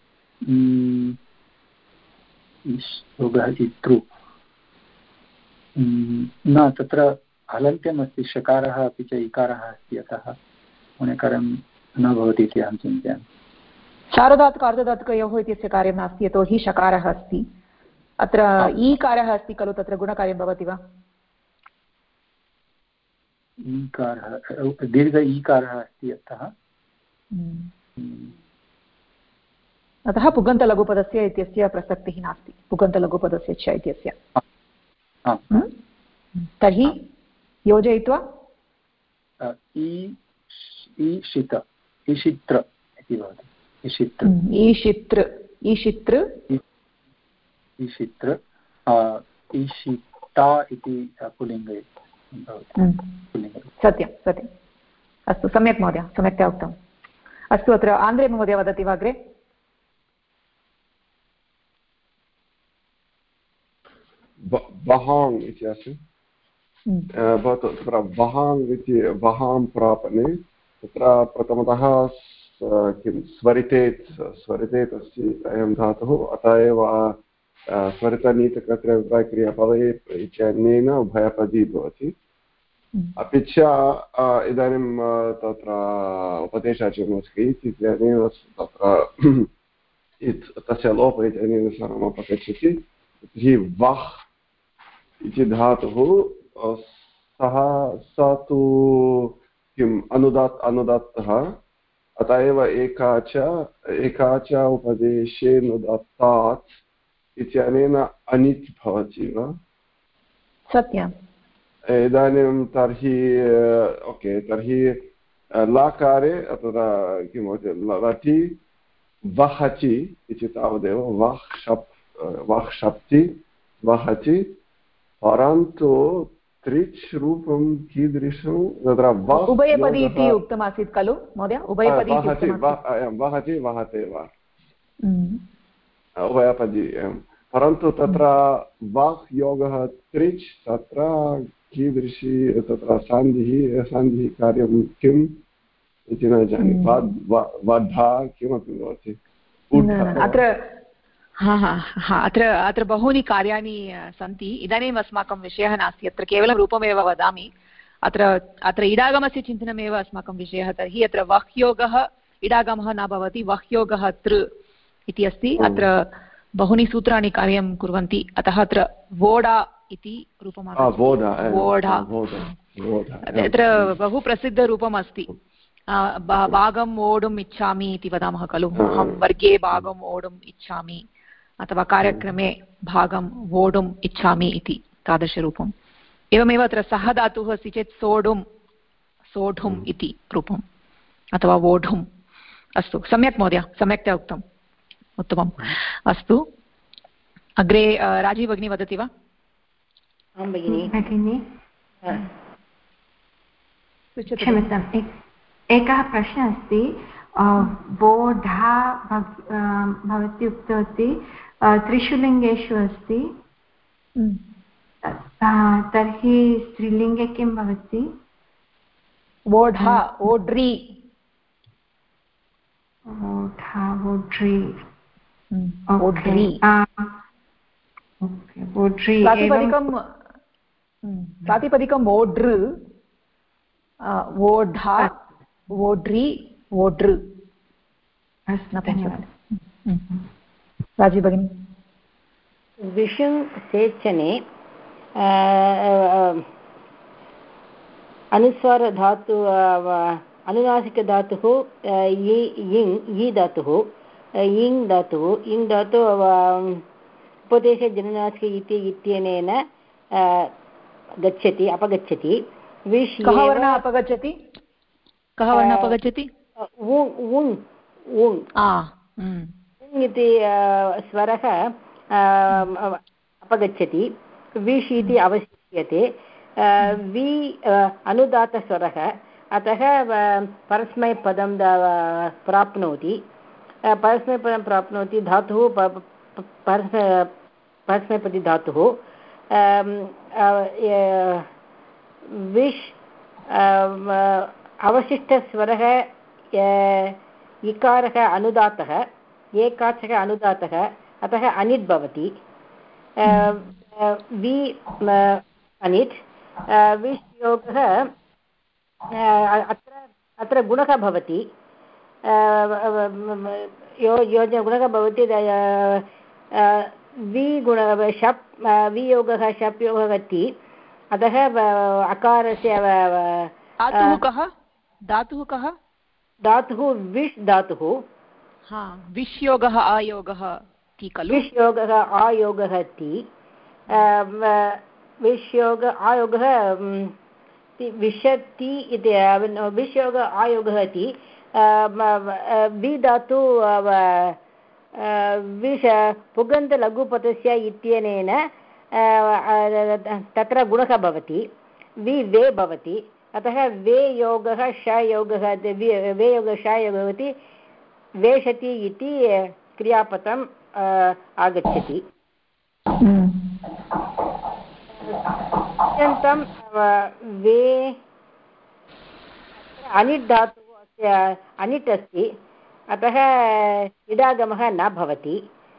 योगः इतृ न, तत्र हलन्त्यम् अस्ति, षकारः अपि च इकारः अस्ति, अतः गुणकार्यं न भवति इति अहं चिन्तयामि। सार्वधातुक अर्धधातुकयोः इत्यस्य कार्यं नास्ति, यतोहि षकारः अस्ति। अत्र ईकारः अस्ति खलु, तत्र गुणकार्यं भवति वा? ईकारः दीर्घ ईकारः अस्ति, अतः पुगन्तलघुपदस्य इत्यस्य प्रसक्तिः नास्ति, पुगन्तलघुपदस्य च इत्यस्य। तर्हि योजयित्वा ईशित्र इति भवति। ईशित्र ईशिता इति पुल्लिङ्गे भवति। सत्यं सत्यम्। अस्तु, सम्यक् महोदय, सम्यक्तया उक्तम्। अस्तु, अत्र आन्द्रे महोदय वदति वा अग्रे? वहाङ् इति अस्ति, भवतु तत्र वहाङ् इति वहां प्रापणे तत्र प्रथमतः किं स्वरितेत् अस्ति अयं धातुः, अतः एव स्वरितनीतकर्तृक्रियापदे इत्यनेन उभयपदी भवति। अपि च इदानीं तत्र उपदेशाचरणमस्ति इत्यनेन तत्र तस्य लोपः इत्यनेन सर्वम् अपगच्छति। हि वह् इति धातुः स तु किम् अनुदात्तः, अतः एव एका च उपदेशे नुदत्तात् इत्यनेन अनित् भवति वा? सत्यम्। इदानीं तर्हि ओके, तर्हि लकारे तत्र किं भवति लति वहति इति तावदेव वह् वहति, परन्तु त्रिच् रूपं कीदृशं तत्र उभयपदी इति उक्तमासीत् खलु महोदय? उभयपदी वहति वहते वा उभयपदी, परन्तु तत्र वाक् योगः त्रिच्, तत्र कीदृशी तत्र सन्धिः कार्यं किम् इति न जाने। वधा किमपि भवति अत्र बहूनि कार्याणि सन्ति। इदानीम् अस्माकं विषयः नास्ति, अत्र केवलं रूपमेव वदामि। अत्र इडागमस्य चिन्तनमेव अस्माकं विषयः। तर्हि अत्र वह्योगः इडागमः न भवति, वह्योगः तृ इति अस्ति। अत्र बहूनि सूत्राणि कार्यं कुर्वन्ति, अतः अत्र वोडा इति रूपम् आगच्छति। वोढा अत्र बहु प्रसिद्धरूपम् अस्ति। भागं वोढुम् इच्छामि इति वदामः खलु, अहं वर्गे भागं वोढुम् इच्छामि, अथवा कार्यक्रमे भागं वोढुम् इच्छामि इति तादृशरूपम्। एवमेव अत्र सः धातुः अस्ति चेत् सोढुम् इति रूपम्, अथवा वोढुम्। अस्तु, सम्यक् महोदय, सम्यक्तया उक्तम्, उत्तमम्। अस्तु, अग्रे राजीव भगिनी वदति वा? आं भगिनि, क्षम्यताम्, एकः प्रश्नः अस्ति। बोधा भवती उक्तवती त्रिषु लिङ्गेषु अस्ति, तर्हि स्त्रीलिङ्गे किं भवति? वोढा, वोढ्री। प्रातिपदिकं वोढृ, वोढा वोढ्री वोढृ। राजी भगिनी। विषुं सेचने अनुस्वारधातु अनुनासिकधातुः यि धातुः इङ् धातुः उपदेशे जननासिक इति इत्यनेन गच्छति अपगच्छति। विश् कः वर्णः अपगच्छति? कः वर्णः अपगच्छति? उङ् इति स्वरः अपगच्छति। विश् इति अवशिष्यते। वि अनुदातस्वरः, अतः परस्मैपदं प्राप्नोति। परस्मैपदं प्राप्नोति धातुः परस्मैपदी धातुः। विश् अवशिष्टस्वरः इकारः अनुदातः, एकाचः अनुदातः, अतः अनिट् भवति। वि अनिट्। विश् योगः अत्र गुणः भवति। गुणः भवति। वियोगः शप् योगः ति, अतः अकारस्य धातुः कः? धातुः कः? धातुः विश् धातुः। विश् योगः आयोगः ति खलु? विश् योगः आयोगः ति। विश् योग आयोगः विशति इति। विश् योग आयोगः ति। वि धातु विष पुगन्तलघुपथस्य इत्यनेन तत्र गुणः भवति। वे भवति, अतः वे योगः शयोगः शयोगः भवति। वेशति इति क्रियापदम् आगच्छति। अत्यन्तं वे अनिट् धातुः अनिट् अस्ति, अतः इडागमः न भवति।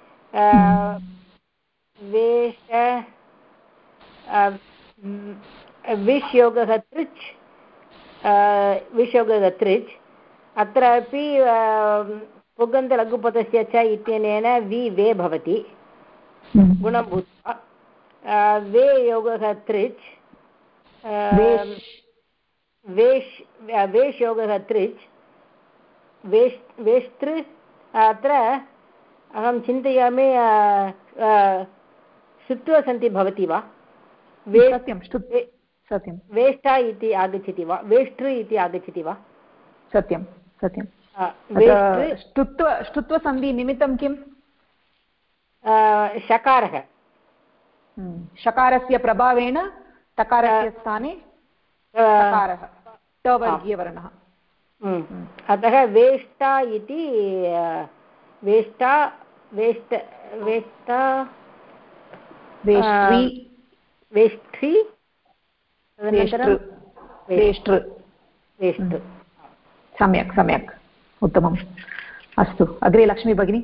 विश् योगः तृच्, विश् योगः तृच्। अत्रापि पुगन्तलघुपथस्य च इत्यनेन वे भवति गुणं भूत्वा। वे योगः तृच्। वेश् योगः तृच्। वेष्टृ। अत्र अहं चिन्तयामि श्रुत्वसन्ति भवति वा? सत्यं वेष्टा इति आगच्छति वा? वेष्टृ इति आगच्छति वा? सत्यं सत्यं। ष्टुत्वसन्धि निमित्तं किं? शकारः। शकारस्य प्रभावेण तकारस्य स्थाने शकारः, टवर्गीयवर्णः। अतः वेष्टा इति वेष्टा वेष्टृ। सम्यक् सम्यक्, उत्तमम्। अस्तु, अग्रे लक्ष्मी भगिनी।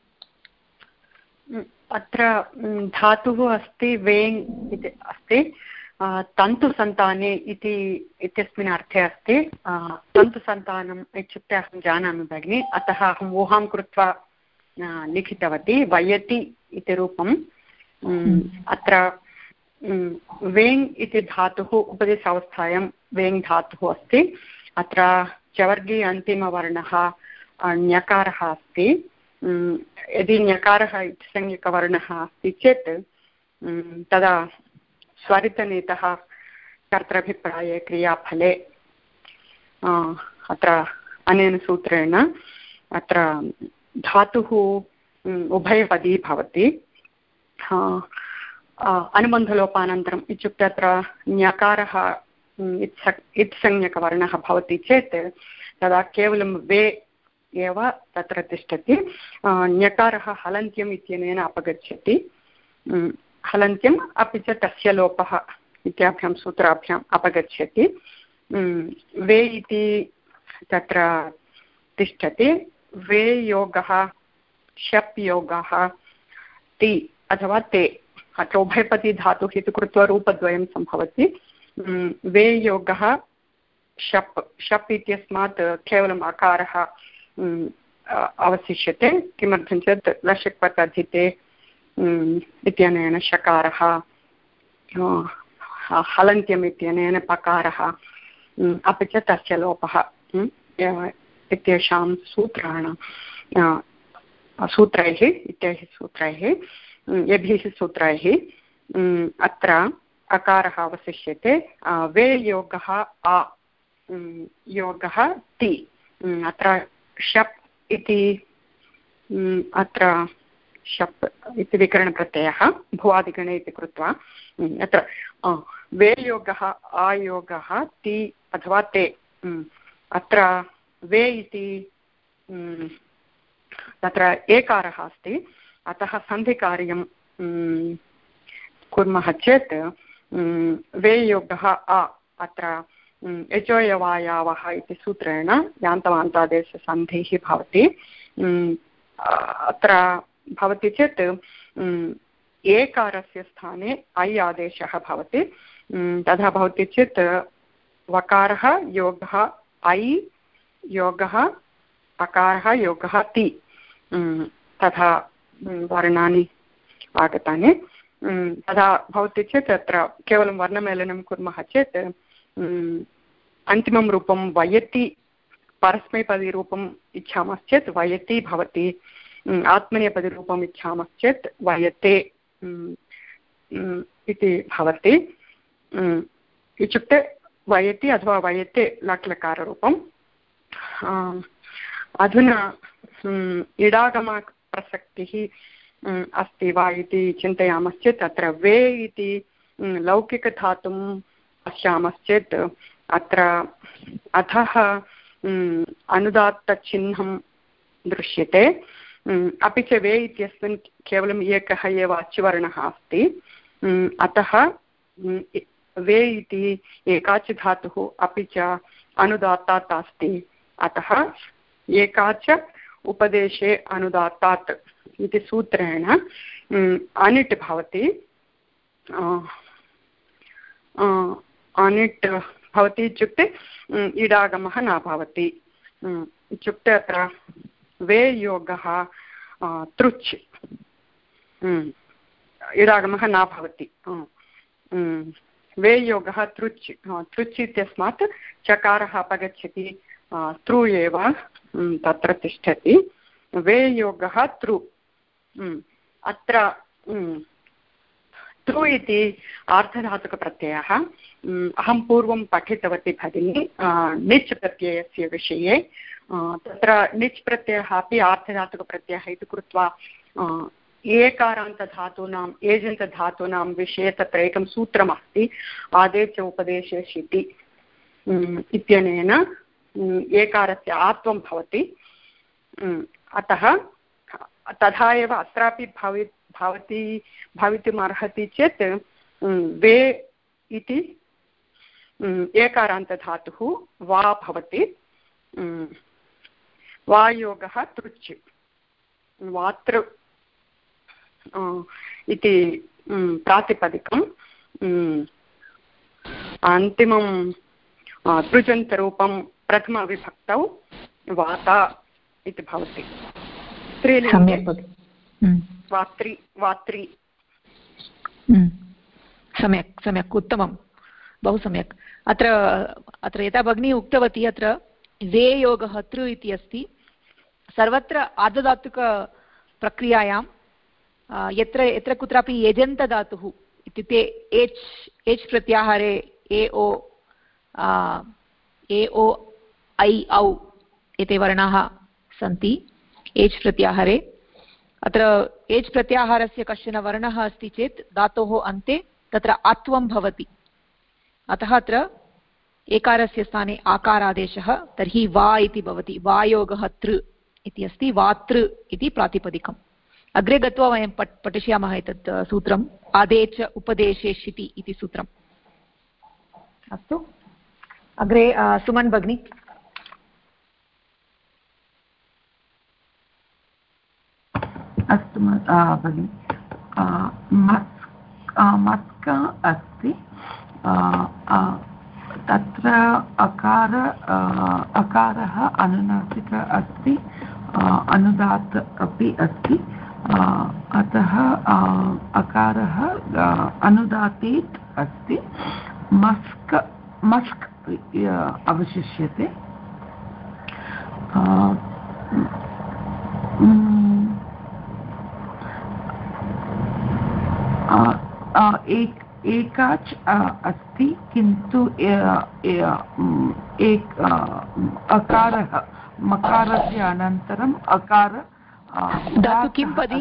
अत्र धातुः अस्ति वेङ् इति अस्ति। तन्तुसन्ताने इत्यस्मिन् अर्थे अस्ति। तन्तुसन्तानम् इत्युक्ते अहं जानामि भगिनि, अतः अहम् ऊहां कृत्वा लिखितवती। वयति इति रूपम्। अत्र वेङ् इति धातुः उपदेशावस्थायां वेङ् धातुः अस्ति। अत्र चवर्गी अन्तिमवर्णः ण्यकारः अस्ति। यदि ण्यकारः संज्ञकवर्णः अस्ति चेत् तदा स्वरितनेतः कर्तृभिप्राये क्रियाफले अत्र अनेन सूत्रेण अत्र धातुः उभयपदी भवति। अनुबन्धलोपानन्तरम् इत्युक्ते अत्र ण्यकारः इत्संज्ञकवर्णः भवति चेत् तदा केवलं वे एव तत्र तिष्ठति। ण्यकारः हलन्त्यम् इत्यनेन अपगच्छति। हलन्त्यम् अपि च तस्य लोपः इत्याभ्यां सूत्राभ्याम् अपगच्छति। वे इति तत्र तिष्ठति। वे योगः शप् योगः ति अथवा ते, अत्र उभयपदी धातुः इति कृत्वा रूपद्वयं सम्भवति। वे योगः शप् शप् इत्यस्मात् केवलम् अकारः अवशिष्यते। किमर्थं चेत् लषक् पतधिते इत्यनेन शकारः, हलन्त्यम् इत्यनेन पकारः, अपि च तस्य लोपः इत्येषां सूत्रैः यभिः सूत्रैः अत्र अकारः अवशिष्यते। वे योगः आ योगः ति। अत्र शप् इति अत्र शप् इति विकरणप्रत्ययः भुवादिगणे इति कृत्वा अत्र वे योगः आयोगः ति अथवा ते। अत्र वे इति तत्र एकारः अस्ति, अतः सन्धिकार्यं कुर्मः चेत् वे योगः आ अत्र यजोयवायावः इति सूत्रेण यान्तवान्तादेशसन्धिः भवति। अत्र भवति चेत् एकारस्य स्थाने ऐ आदेशः भवति। तथा भवति चेत् वकारः योगः ऐ योगः अकारः योगः ति तथा वर्णानि आगतानि। तथा भवति चेत् अत्र केवलं वर्णमेलनं कुर्मः चेत् अन्तिमं रूपं वयति, परस्मैपदीरूपम् इच्छामश्चेत् वयति भवति, आत्मनेपदीरूपम् इच्छामश्चेत् वयते इति भवति। इत्युक्ते वयति अथवा वयते लट्लकाररूपम्। अधुना इडागमप्रसक्तिः अस्ति वा इति चिन्तयामश्चेत् अत्र वे इति लौकिकधातुं पश्यामश्चेत् अत्र अधः अनुदात्तचिह्नं दृश्यते। अपि च वे इत्यस्मिन् केवलम् एकः एव अचुवर्णः अस्ति, अतः वे इति एकाच धातुः अपि च अनुदात्तात् अस्ति, अतः एकाच उपदेशे अनुदात्तात् इति सूत्रेण अनिट् भवति। अनिट् भवति इत्युक्ते इडागमः न भवति। इत्युक्ते अत्र वे योगः तृच् इडागमः न भवति। वे योगः तृच् तृच् इत्यस्मात् चकारः अपगच्छति, तृ एव तत्र तिष्ठति। वे योगः तृ। अत्र तृ इति आर्धधातुकप्रत्ययः। अहं पूर्वं पठितवती भगिनी निच् प्रत्ययस्य विषये। तत्र निच् प्रत्ययः अपि आर्धधातुकप्रत्ययः इति कृत्वा एकारान्तधातूनाम् एजन्तधातूनां विषये तत्र एकं सूत्रमस्ति, आदेश उपदेशेष् इति इत्यनेन एकारस्य आत्वं भवति। अतः तथा एव अत्रापि भवितुमर्हति चेत् वे इति एकारान्तधातुः वा भवति। वायोगः तृच् वातृ इति प्रातिपदिकम्। अन्तिमं तृजन्तरूपं प्रथमविभक्तौ वाता इति भवति। स्त्रीलिङ्गे वात्री वात्री। सम्यक् सम्यक्, उत्तमं, बहु सम्यक्। अत्र यथा भगिनी उक्तवती अत्र वे योगः तृ इति अस्ति। सर्वत्र आर्धधातुकप्रक्रियायां यत्र यत्र कुत्रापि यजन्तधातुः इत्युक्ते एच् प्रत्याहारे ए ओ ऐ औ एते वर्णाः सन्ति एच् प्रत्याहारे। अत्र एच् प्रत्याहारस्य कश्चन वर्णः अस्ति चेत् धातोः अन्ते तत्र आत्वं भवति, अतः अत्र एकारस्य स्थाने आकारादेशः, तर्हि वा इति भवति। वायोगः तृ इति अस्ति, वातृ इति प्रातिपदिकम्। अग्रे गत्वा वयं पठिष्यामः एतत् सूत्रम्, आदेच उपदेशेष् इति सूत्रम्। अस्तु, अग्रे सुमन् भगिनी। अस्तु भगिनि, मस्क अस्ति, तत्र अकारः अनुनासिक अस्ति, अनुदात् अपि अस्ति, अतः अकारः अनुदातेत् अस्ति, मस्क् अवशिष्यते। एकाच् अस्ति, किन्तु अकारः मकारस्य अनन्तरम् अकार धातु किं पदी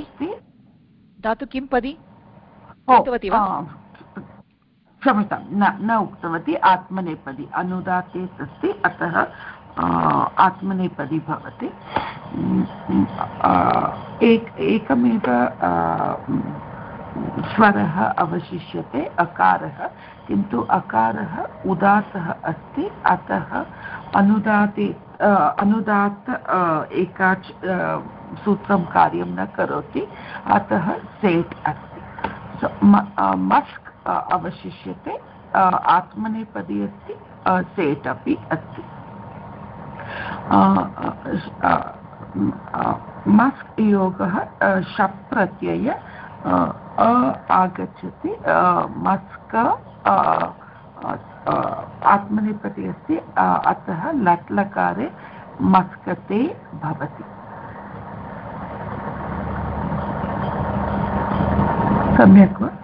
उक्तवती वा? क्षम्यतां, न उक्तवती। आत्मनेपदी अनुदातेत् अस्ति, अतः आत्मनेपदी भवति। एकमेव स्वरः अवशिष्यते, अकारः, किन्तु अकारः उदात्तः अस्ति, अतः अनुदात्त एकाच् सूत्रं कार्यं न करोति, अतः सेट् अस्ति। मस्क् अवशिष्यते, आत्मनेपदी अस्ति, सेट् अपि अस्ति। मस्क् योगः शप् प्रत्यय आगच्छति, मस्क आत्मनेपदी अस्ति, अतः लट् लकारे मस्कते भवति। सम्यक् वा?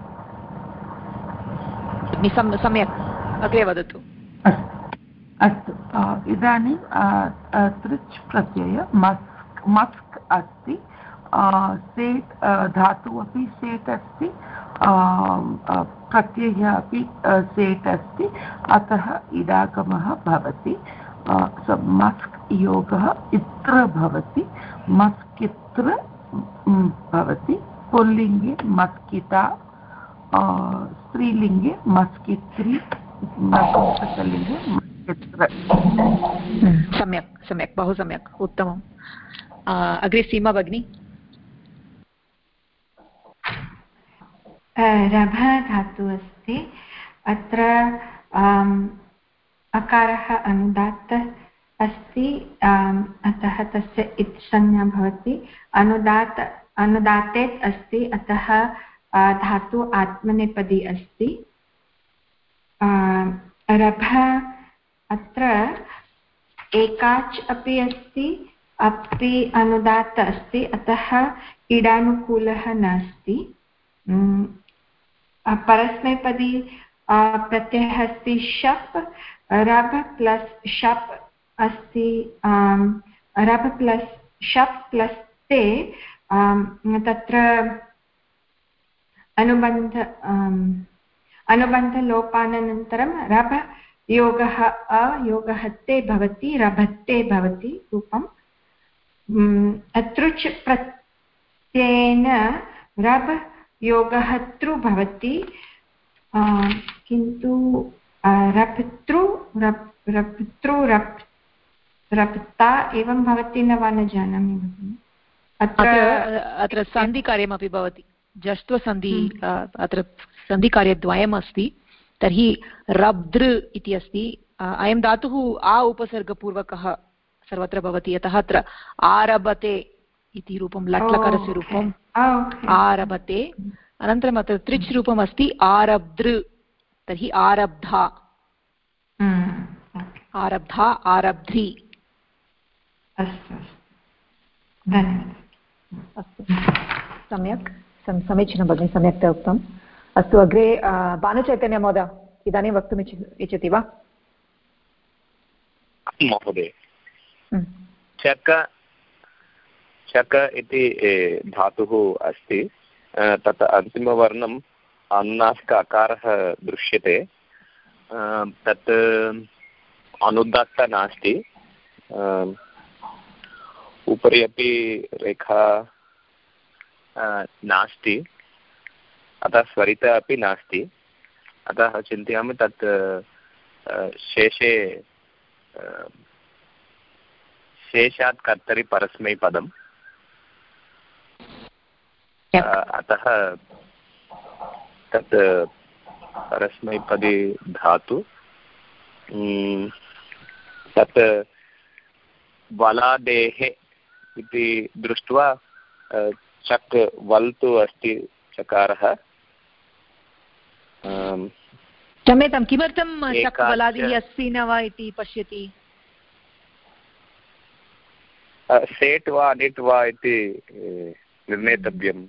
सम्यक्, अग्रे वदतु। अस्तु, इदानीं तृच् प्रत्यय मस्क् अस्ति, सेट् धातु अपि सेट् अस्ति, प्रत्ययः अपि सेट् अस्ति, अतः इडागमः भवति। मस्क् योगः इत्र भवति, मस्कित्र भवति, पुल्लिङ्गे मस्किता, स्त्रीलिङ्गे मस्कित्री, नपुंसकलिङ्गे मस्कित्र। सम्यक्, बहु सम्यक्, उत्तमम्। अग्रे सीमा भगिनी। रभ धातु अस्ति, अत्र अकारः अनुदात्तः अस्ति, अतः तस्य इत् संज्ञा भवति। अनुदातेत् अस्ति, अतः धातु आत्मनेपदी अस्ति। रभ अत्र एकाच् अपि अस्ति, अपि अनुदात्त अस्ति, अतः इडानुकूलः नास्ति। परस्मैपदी प्रत्ययः अस्ति शप्, रभ प्लस् शप् अस्ति, रभ प्लस् शप् प्लस् ते, तत्र अनुबन्धलोपानन्तरं रभ योगः अयोगः ते भवति, रभते भवति रूपम्। अतृच् प्रत्ययेन रभ योगः तृ भवति, किन्तु रप्ता एवं भवति न वा, न जानामि भगिनि। अत्र सन्धिकार्यमपि भवति, जष्ट्वसन्धि, अत्र सन्धिकार्यद्वयम् अस्ति। तर्हि रब्दृ इति अस्ति, अयं धातुः आ उपसर्गपूर्वकः सर्वत्र भवति, यतः अत्र आरभते इति रूपं, लट्लकारस्य रूपम् आरभते। अनन्तरम् अत्र त्रिच् रूपम् अस्ति आरब्दृ, तर्हि आरब्धा, आरब्धा, आरब्ध्री। अस्तु, धन्यवादः। अस्तु, सम्यक्, समीचीनं भगिनि, सम्यक्तया उक्तम्। अस्तु, अग्रे भानुचैतन्य महोदय इदानीं वक्तुम् इच्छति वा? महोदय, चक इति धातुः अस्ति, तत् अन्तिमवर्णम् अनुनासिक अकारः दृश्यते, तत् अनुदात्त नास्ति, उपरि अपि रेखा नास्ति, अतः स्वरित अपि नास्ति, अतः चिन्तयामि तत् शेषात् कर्तरि परस्मैपदम्, अतः तत् परस्मैपदी धातु तत् वलादेः इति दृष्ट्वा चक् वल् तु अस्ति चकारः। क्षम्यतां, किमर्थं चक् वलादिः अस्ति न वा इति पश्यति? सेट् वा अनिट् वा इति निर्णेतव्यम्।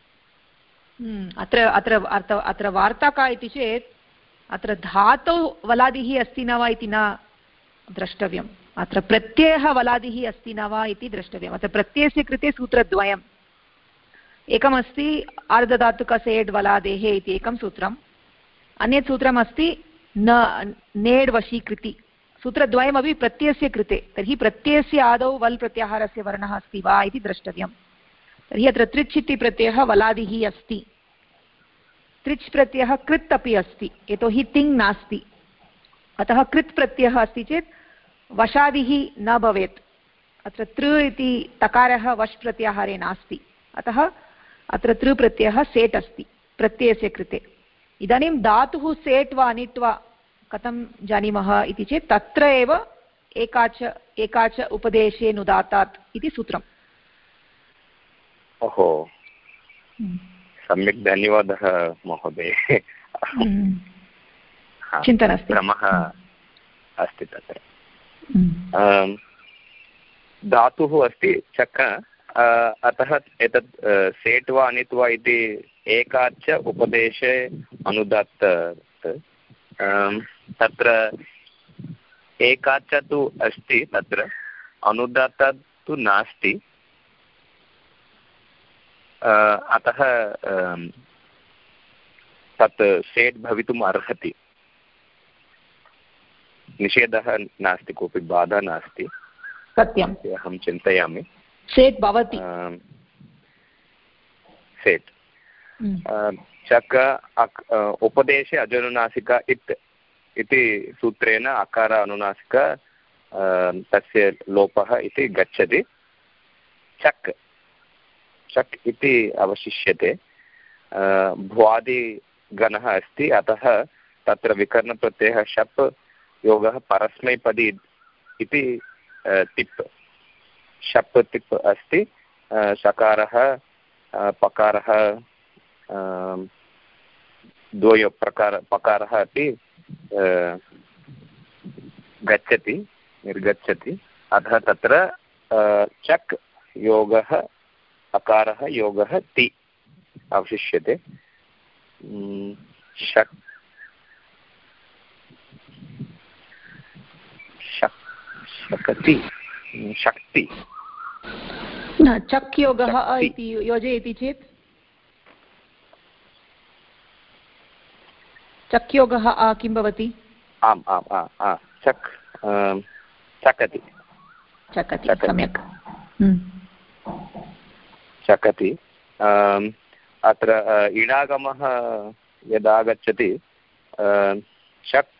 अत्र वार्ता का इति चेत् अत्र धातौ वलादिः अस्ति न वा इति न द्रष्टव्यम्, अत्र प्रत्ययः वलादिः अस्ति न वा इति द्रष्टव्यम्। अत्र प्रत्ययस्य कृते सूत्रद्वयम्, एकमस्ति आर्धधातुकसेड् वलादेः इति एकं सूत्रम्, अन्यत् सूत्रमस्ति नेड् वशीकृति, सूत्रद्वयमपि प्रत्ययस्य कृते। तर्हि प्रत्ययस्य आदौ वल् प्रत्याहारस्य वर्णः अस्ति वा इति द्रष्टव्यम्। तर्हि अत्र त्रिच् इति प्रत्ययः वलादिः अस्ति, त्रिच् प्रत्ययः कृत् अपि अस्ति, यतोहि तिङ् नास्ति, अतः कृत् प्रत्ययः अस्ति चेत् वशादिः न भवेत्। अत्र तृ इति तकारः वश् प्रत्याहारे नास्ति, अतः अत्र तृ प्रत्ययः सेट् अस्ति प्रत्ययस्य कृते। इदानीं धातुः सेट् वा अनिट् वा कथं जानीमः इति चेत् तत्र एव एकाच उपदेशे नुदातात् इति सूत्रम्। ओहो, सम्यक्, धन्यवादः महोदय। चिन्ता नास्ति, क्रमः अस्ति तत्र। धातुः अस्ति चक, अतः एतत् सेट् वा अनित् वा इति एकाच उपदेशे अनुदात्त। तत्र एकाच तु अस्ति, तत्र अनुदात्त तु नास्ति, अतः तत् सेट् भवितुम् अर्हति, निषेधः नास्ति, कोऽपि बाधा नास्ति। सत्यम्, अहं चिन्तयामि सेट् भवति। सेट् चक उपदेशे अजनुनासिका इत् इति सूत्रेण अकार अनुनासिक तस्य लोपः इति गच्छति। चक् चक् इति अवशिष्यते। भ्वादिगणः अस्ति, अतः तत्र विकरणप्रत्ययः शप् योगः परस्मैपदी इति तिप्, शप् तिप् अस्ति। शकारः पकारः द्वयो पकारः अपि गच्छति, निर्गच्छति, अतः तत्र चक् योगः अकारः योगः ति अवशिष्यते। शकति, शक्ति, चक् योगः इति योजयति चेत् चक् योगः किं भवति? आम् चक् चकति, चकति, सम्यक् चकति। अत्र इडागमः यदा गच्छति चक्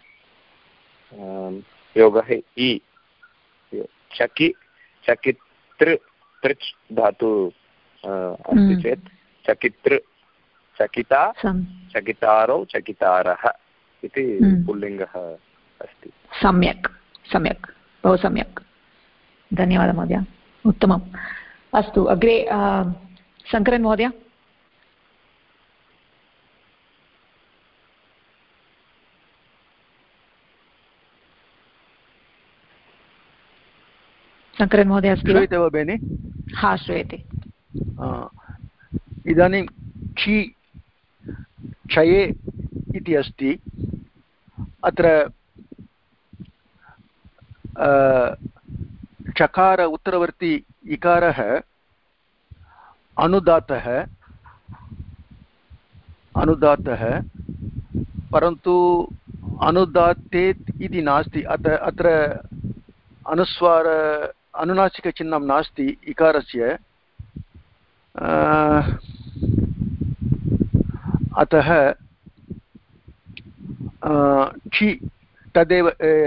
योगः इ, चकि चकितृ तृच् धातु अस्ति चेत् चकितृ, चकिता, चकितारौ, चकितारः इति पुल्लिङ्गः अस्ति। सम्यक् सम्यक्, बहु सम्यक्, धन्यवादः महोदय, उत्तमम्। अस्तु, अग्रे शङ्करन् महोदय। शङ्करन् महोदय अस्ति? श्रूयते वा भगिनि? हा, श्रूयते। इदानीं क्षि क्षये इति अस्ति, अत्र चकार उत्तरवर्ती इकारः अनुदातः परन्तु अनुदात्तेत् इति नास्ति। अत्र अनुस्वार अनुनासिकचिह्नं नास्ति इकारस्य, अतः क्षि तदेव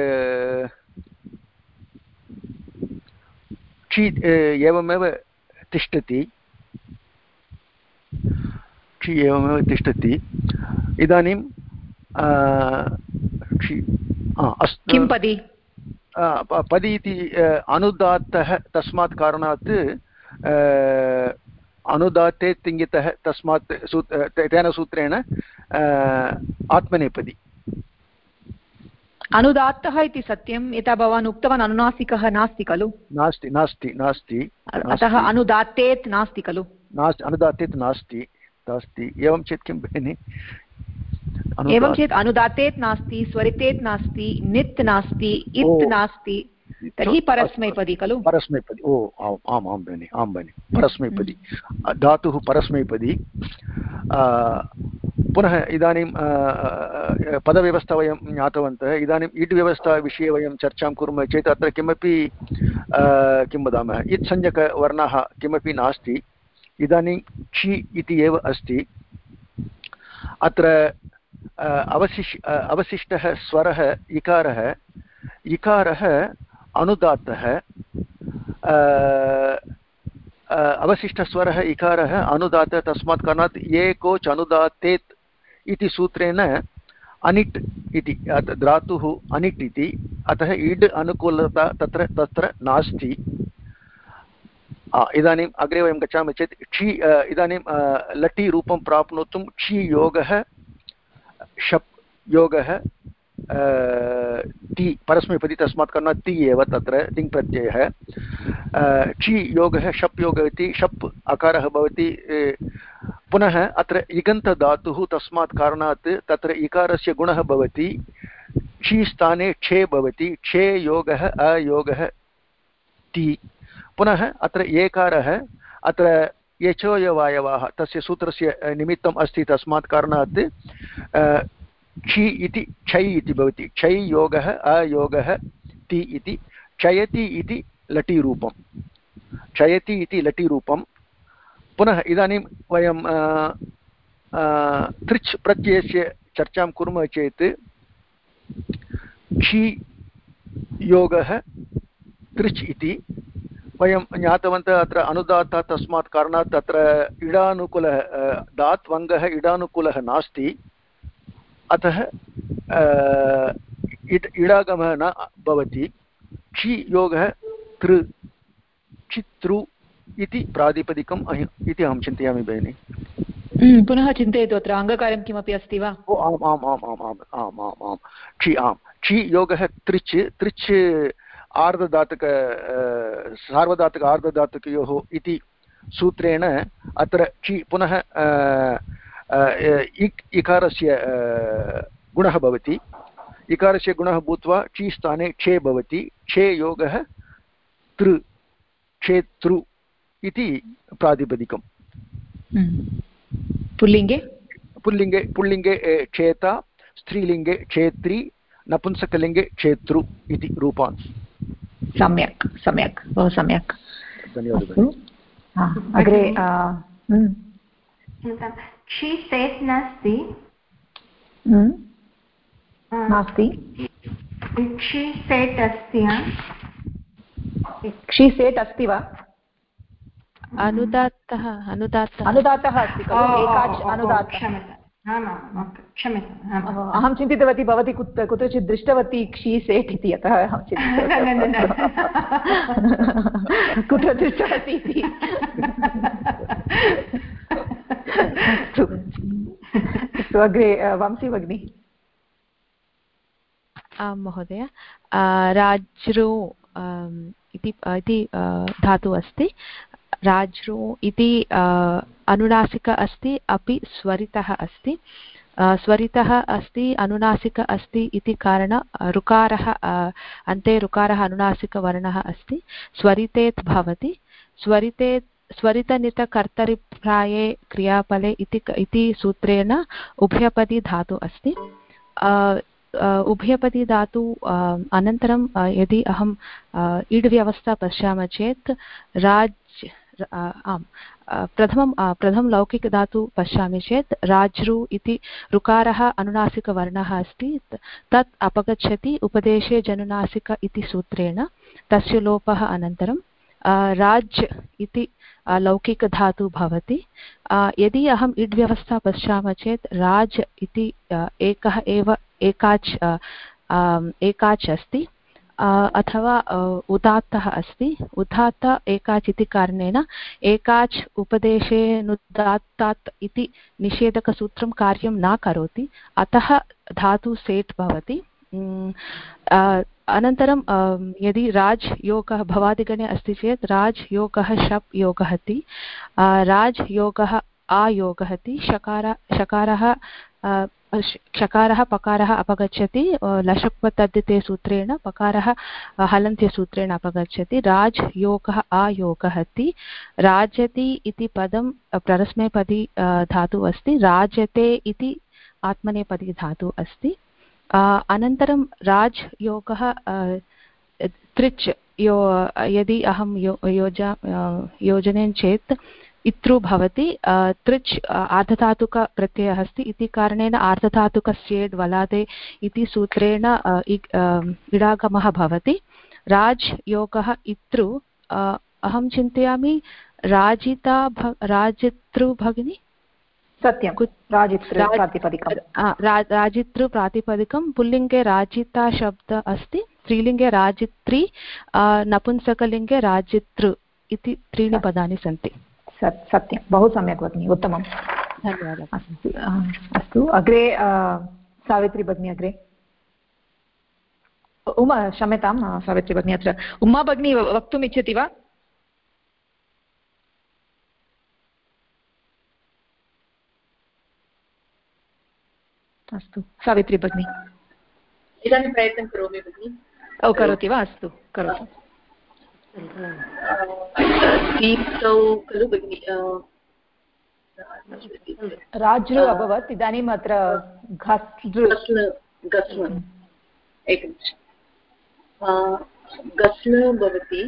क्षि एवमेव तिष्ठति, क्षि एवमेव तिष्ठति। इदानीं क्षि किं पदी पदी इति अनुदात्तः तस्मात् कारणात् अनुदात्ते तिङ्गितः तस्मात् तेन सूत्रेण आत्मनेपदी अनुदात्तः इति सत्यं यथा भवान् उक्तवान् अनुनासिकः नास्ति खलु नास्ति नास्ति नास्ति अतः अनुदात्तेत् नास्ति खलु नास्ति अनुदात्तेत् नास्ति नास्ति एवं चेत् किं भगिनि एवं चेत् अनुदात्तेत् नास्ति स्वरितेत् नास्ति नित् नास्ति इत् नास्ति तर्हि परस्मैपदी खलु परस्मैपदी ओ आम् आं भगिनि आं भगिनि परस्मैपदी धातुः परस्मैपदी पुनः इदानीं पदव्यवस्था वयं ज्ञातवन्तः इदानीम् इड् व्यवस्थाविषये वयं चर्चां कुर्मः चेत् अत्र किमपि किं वदामः इत् संज्ञकवर्णः किमपि नास्ति इदानीं क्षि इति एव अस्ति अत्र अवशिष्टः स्वरः इकारः इकारः अनुदात्तः अवशिष्टस्वरः इकारः अनुदात्तः तस्मात् कारणात् एकोच् अनुदात्तेत् इति सूत्रेण अनिट् इति धातुः अनिट् इति अतः इड् अनुकूलता तत्र तत्र नास्ति इदानीम् अग्रे वयं गच्छामः चेत् क्षि इदानीं लटि रूपं प्राप्नोतुं क्षि योगः शप् योगः ति परस्मैपदी तस्मात् कारणात् ति एव तत्र तिङ् प्रत्ययः क्षि योगः शप् योगः इति शप् अकारः भवति पुनः अत्र इगन्तधातुः तस्मात् कारणात् तत्र इकारस्य गुणः भवति क्षि स्थाने क्षे भवति क्षे योगः अयोगः ति पुनः अत्र एकारः अत्र यचोयवायवाः तस्य सूत्रस्य निमित्तम् अस्ति तस्मात् कारणात् क्षि इति क्षै इति भवति क्षै योगः अयोगः ति इति क्षयति इति लटिरूपं क्षयति इति लटिरूपं पुनः इदानीं वयं तृच् प्रत्ययस्य चर्चां कुर्मः चेत् क्षि योगः तृच् इति वयं ज्ञातवन्तः अत्र अनुदात्तः तस्मात् कारणात् तत्र इडानुकूलः दात् वङ्गः इडानुकूलः नास्ति अतः इडागमः न भवति क्षि योगः तृ क्षितृ इति प्रातिपदिकम् इति अहं चिन्तयामि भगिनि पुनः चिन्तयतु अत्र अङ्गकार्यं किमपि अस्ति वा आम् आम् आम् आम् आम् आम् आम् आम् क्षि आम् क्षि योगः तृच् तृच् आर्धधातुक सार्वधातुक आर्धधातुकयोः इति सूत्रेण अत्र क्षि पुनः इकारस्य गुणः भवति इकारस्य गुणः भूत्वा क्षि स्थाने क्षे भवति क्षे योगः तृ क्षेतृ इति प्रातिपदिकं पुल्लिङ्गे पुल्लिङ्गे पुल्लिङ्गे क्षेता स्त्रीलिङ्गे क्षेत्री नपुंसकलिङ्गे क्षेतृ इति रूपान् सम्यक् सम्यक् बहु सम्यक् धन्यवादः अग्रे क्षि सेट् नास्ति नास्ति क्षि सेट् अस्ति क्षि सेट् अस्ति वा अनुदात्तः अनुदात्तः अस्ति खलु एकाच् अनुदात्तः क्षम्यताम् अहं चिन्तितवती भवती कुत्रचित् दृष्टवती क्षि सेट् इति अतः अहं चिन्तितवती कुत्र दृष्टवती इति अस्तु अग्रे वंशी भगिनी आं महोदय राज्ञो इति धातुः अस्ति राज्ञो इति अनुनासिक अस्ति अपि स्वरितः अस्ति स्वरितः अस्ति अनुनासिक अस्ति इति कारण ऋकारः अन्ते ऋकारः अनुनासिकवर्णः अस्ति स्वरितेत् भवति स्वरितनितकर्तरिप्राये क्रियापले इति सूत्रेण उभयपदी धातु अस्ति उभयपदी धातु अनन्तरं यदि अहं इड् व्यवस्था पश्यामः चेत् आम् प्रथमं लौकिकधातु पश्यामि चेत् राज्ञु इति ऋकारः अनुनासिकवर्णः अस्ति तत् अपगच्छति उपदेशे जनुनासिक इति सूत्रेण तस्य लोपः अनन्तरं राज् इति लौकिकधातु भवति यदि अहम् इड् व्यवस्था पश्यामः चेत् राज इति एकः एव एकाच् एकाच् अस्ति अथवा उदात्तः अस्ति। उदात्त एकाच् इति कारणेन एकाच् उपदेशेनुदात्तात् इति निषेधकसूत्रं कार्यं न करोति, अतः धातु सेट् भवति। अनन्तरं यदि राज् योगः भवादिगणे अस्ति चेत् राज् योगः शप् योगहति, राज् योगः आयोगहति, षकारः पकारः अपगच्छति, लशक्वतद्धिते सूत्रेण पकारः हलन्त्यसूत्रेण अपगच्छति, राज् योगः आयोगहति। राजति इति पदं परस्मैपदी धातु अस्ति, राजते इति आत्मनेपदी धातु अस्ति। अनन्तरं राज् योगः त्रिच् यदि अहं योजनेन चेत् इत्रु भवति। त्रिच् आर्धधातुकप्रत्ययः अस्ति इति कारणेन आर्धधातुकस्येड् वलादे इति सूत्रेण इडागमः भवति। राज् योगः इत्रु अहं चिन्तयामि राजितृ भगिनी। सत्यं, राजितृ प्रातिपदिकं। पुल्लिङ्गे राजिता शब्द अस्ति, स्त्रीलिङ्गे राजित्री, नपुंसकलिङ्गे राजितृ इति त्रीणि पदानि सन्ति। सत्यं, बहु सम्यक् भगिनि, उत्तमं, धन्यवादः। अस्तु, अग्रे सावित्री भगिनी अग्रे। क्षम्यतां सावित्री भगिनी, अत्र उमा भगिनी वक्तुम् इच्छति वा? अस्तु, सावित्री भगिनी इदानीं प्रयत्नं करोमि भगिनि। करोति वा? अस्तु, करोतु। खलु भगिनि, राज्ञ अभवत्, इदानीम् अत्र गस्ल भवति,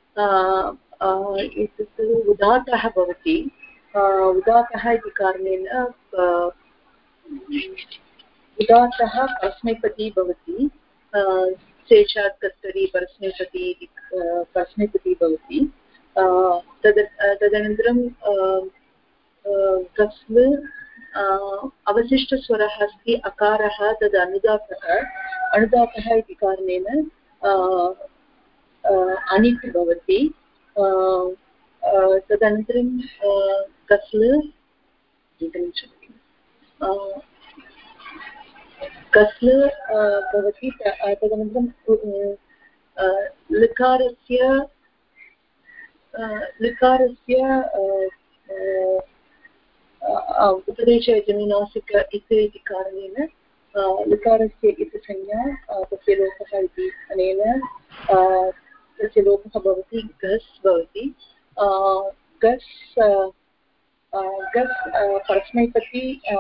एतत् उदात्तः भवति। उदात्तः इति कारणेन उदात्तः परस्मैपदी भवति, शेषात् कर्तरि परस्मैपदी भवति। तदनन्तरं गस्ल अवशिष्टस्वरः अस्ति अकारः, तद् अनुदातः इति कारणेन अनिट् भवति। तदनन्तरं गस्ल गस्ल भवति। तदनन्तरं लकारस्य उपदेशजनुनासिक इति कारणेन लकारस्य इति संज्ञा तस्य लोपः इति अनेन तस्य लोपः भवति, गस् भवति। गस् परस्मैपदी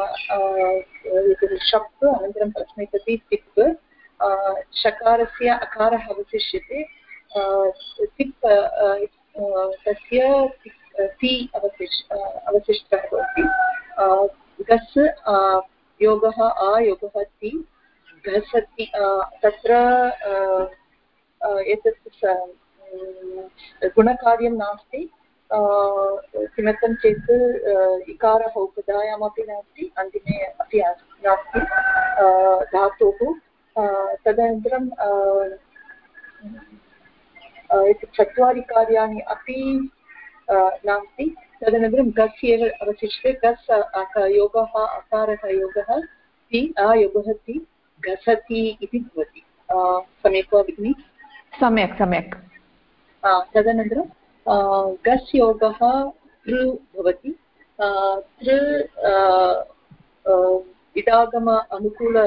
शप्, अनन्तरं परस्मैपदी तिप्, षकारस्य अकारः अवशिष्यते, तिप् तस्य ति अवशिष्टः भवति। गस् योगः आयोगः ति, घसति। तत्र एतत् गुणकार्यं नास्ति, किमर्थं चेत् इकारः उपधायामपि नास्ति, अन्तिमे अपि नास्ति धातोः। तदनन्तरं चत्वारि कार्याणि अपि नास्ति। तदनन्तरं गस् एव अवशिष्यते। गस् योगः अकारः योगः ति, आयोगः ति, घसति इति भवति। सम्यक् वा भगिनि? सम्यक् सम्यक्। तदनन्तरं गस् योगः तृ भवति। तृ इडागम अनुकूल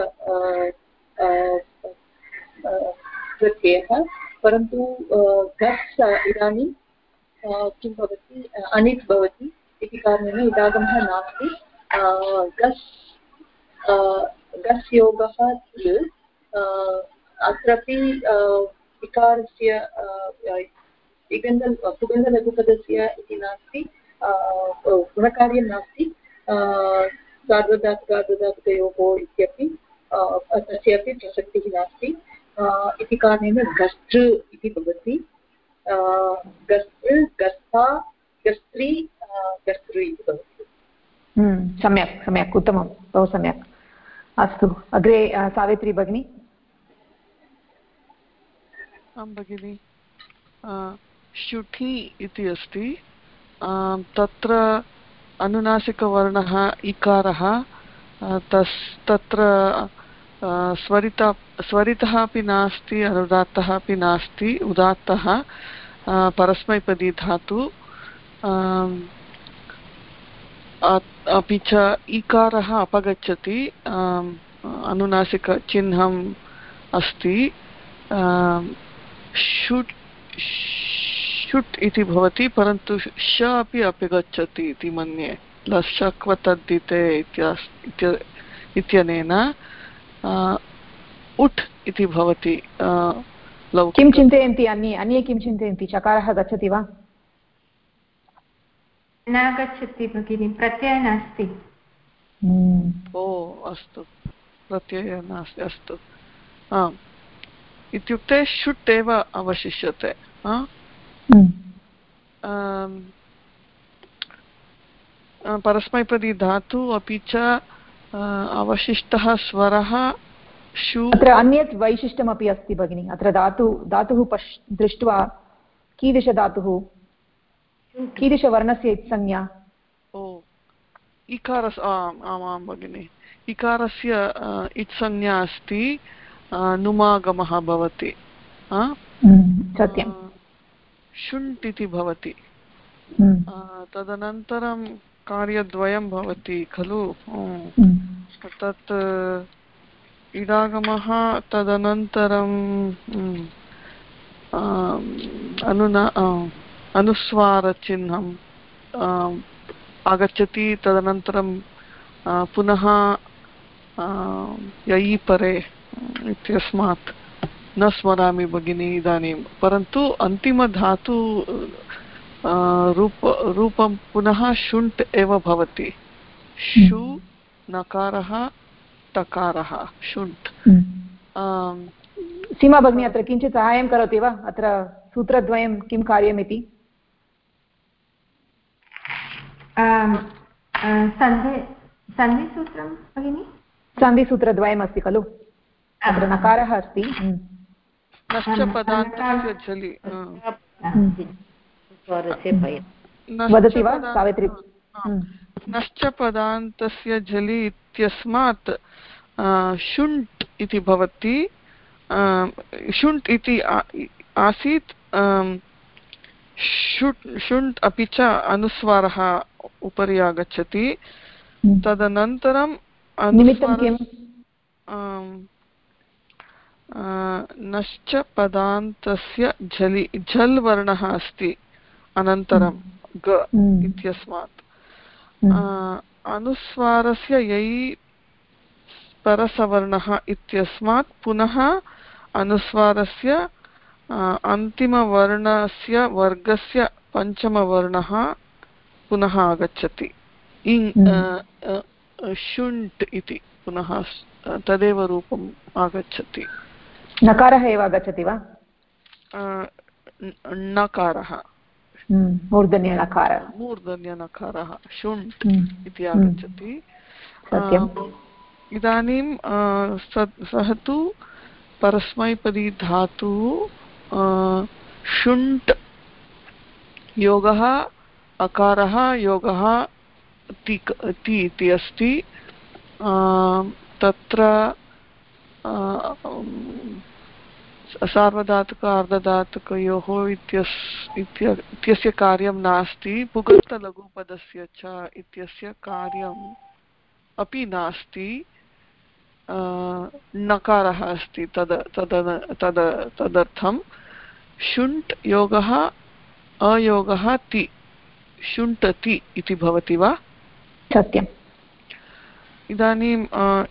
प्रत्ययः, परन्तु गस् इदानीं किं भवति, अनिट् भवति इति कारणेन इडागमः नास्ति। गस् योगः तृ, अत्रापि इकारस्य पुगन्धलघुपदस्य इति नास्ति, गुणकार्यं नास्ति। सार्वधातुकार्धधातुकयोः इत्यपि तस्यापि प्रसक्तिः नास्ति इति कारणेन गस्तृ इति भवति। गस्तृ, गस्था, गस्त्री, गस्तृ इति भवति। सम्यक् सम्यक्, उत्तमं, बहु सम्यक्। अस्तु, अग्रे सावित्री भगिनी। आं भगिनि शुठि इति अस्ति तत्र अनुनासिकवर्णः इकारः तत्र स्वरितः अपि नास्ति अनुदात्तः अपि नास्ति उदात्तः परस्मैपदी धातु अपि च इकारः अपगच्छति अनुनासिकचिह्नम् अस्ति शुट् शुट् इति भवति परन्तु श अपि अपगच्छति इति मन्ये लशक्वतद्धिते इत्यनेन उट् इति भवति किं चिन्तयन्ति अन्ये किं चिन्तयन्ति चकारः गच्छति वा न गच्छति भगिनि प्रत्ययः नास्ति ओ अस्तु प्रत्ययः नास्ति अस्तु आम् इत्युक्ते शुट् एव अवशिष्यते परस्मैपदी धातु अपि च अवशिष्टः स्वरः शु अत्र अन्यत् वैशिष्ट्यमपि अस्ति भगिनि अत्र धातुः दृष्ट्वा कीदृशधातुः कीदृशवर्णस्य इत्संज्ञा ओ इकारस्य आमां भगिनि इकारस्य इत्संज्ञा अस्ति नुमागमः भवति सत्यं शुण्ट् इति भवति तदनन्तरं कार्यद्वयं भवति खलु तत् इडागमः तदनन्तरं अनुस्वारचिह्नम् आगच्छति तदनन्तरं पुनः ययि परे इत्यस्मात् न स्मरामि भगिनी इदानीं परन्तु अन्तिमधातु रूपं पुनः शुण्ट् एव भवति शु नकारः टकारः शुण्ट् सीमा भगिनी अत्र किञ्चित् साहाय्यं करोति वा अत्र सूत्रद्वयं किं कार्यमिति सन्धिसूत्रं भगिनि सन्धिसूत्रद्वयमस्ति खलु अत्र नकारः अस्ति वदति वा सावित्री नश्च पदान्तस्य झलि इत्यस्मात् शुण्ट् इति भवति शुण्ट् इति आसीत् शुण्ट् अपि च अनुस्वारः उपरि आगच्छति तदनन्तरं नश्च पदान्तस्य झलि झल् वर्णः अस्ति अनन्तरं ग इत्यस्मात् अनुस्वारस्य यै परसवर्णः इत्यस्मात् पुनः अनुस्वारस्य अन्तिमवर्णस्य वर्गस्य पञ्चमवर्णः पुनः आगच्छति शुण्ट् इति पुनः तदेव रूपम् आगच्छति नकारः एव आगच्छति वा नकारः मूर्धन्यनकारः शुण्ट् इति आगच्छति इदानीं सः तु परस्मैपदी धातुः शुण्ट् योगः अकारः योगः ति इति अस्ति तत्र सार्वधातुक अर्धधातुकयोः इत्यस्य कार्यं नास्ति पुगन्तलघुपदस्य च इत्यस्य कार्यम् अपि नास्ति नकारः अस्ति तदर्थं शुण्ट् योगः अयोगः ति शुण्टति इति भवति वा सत्यम् इदानीम्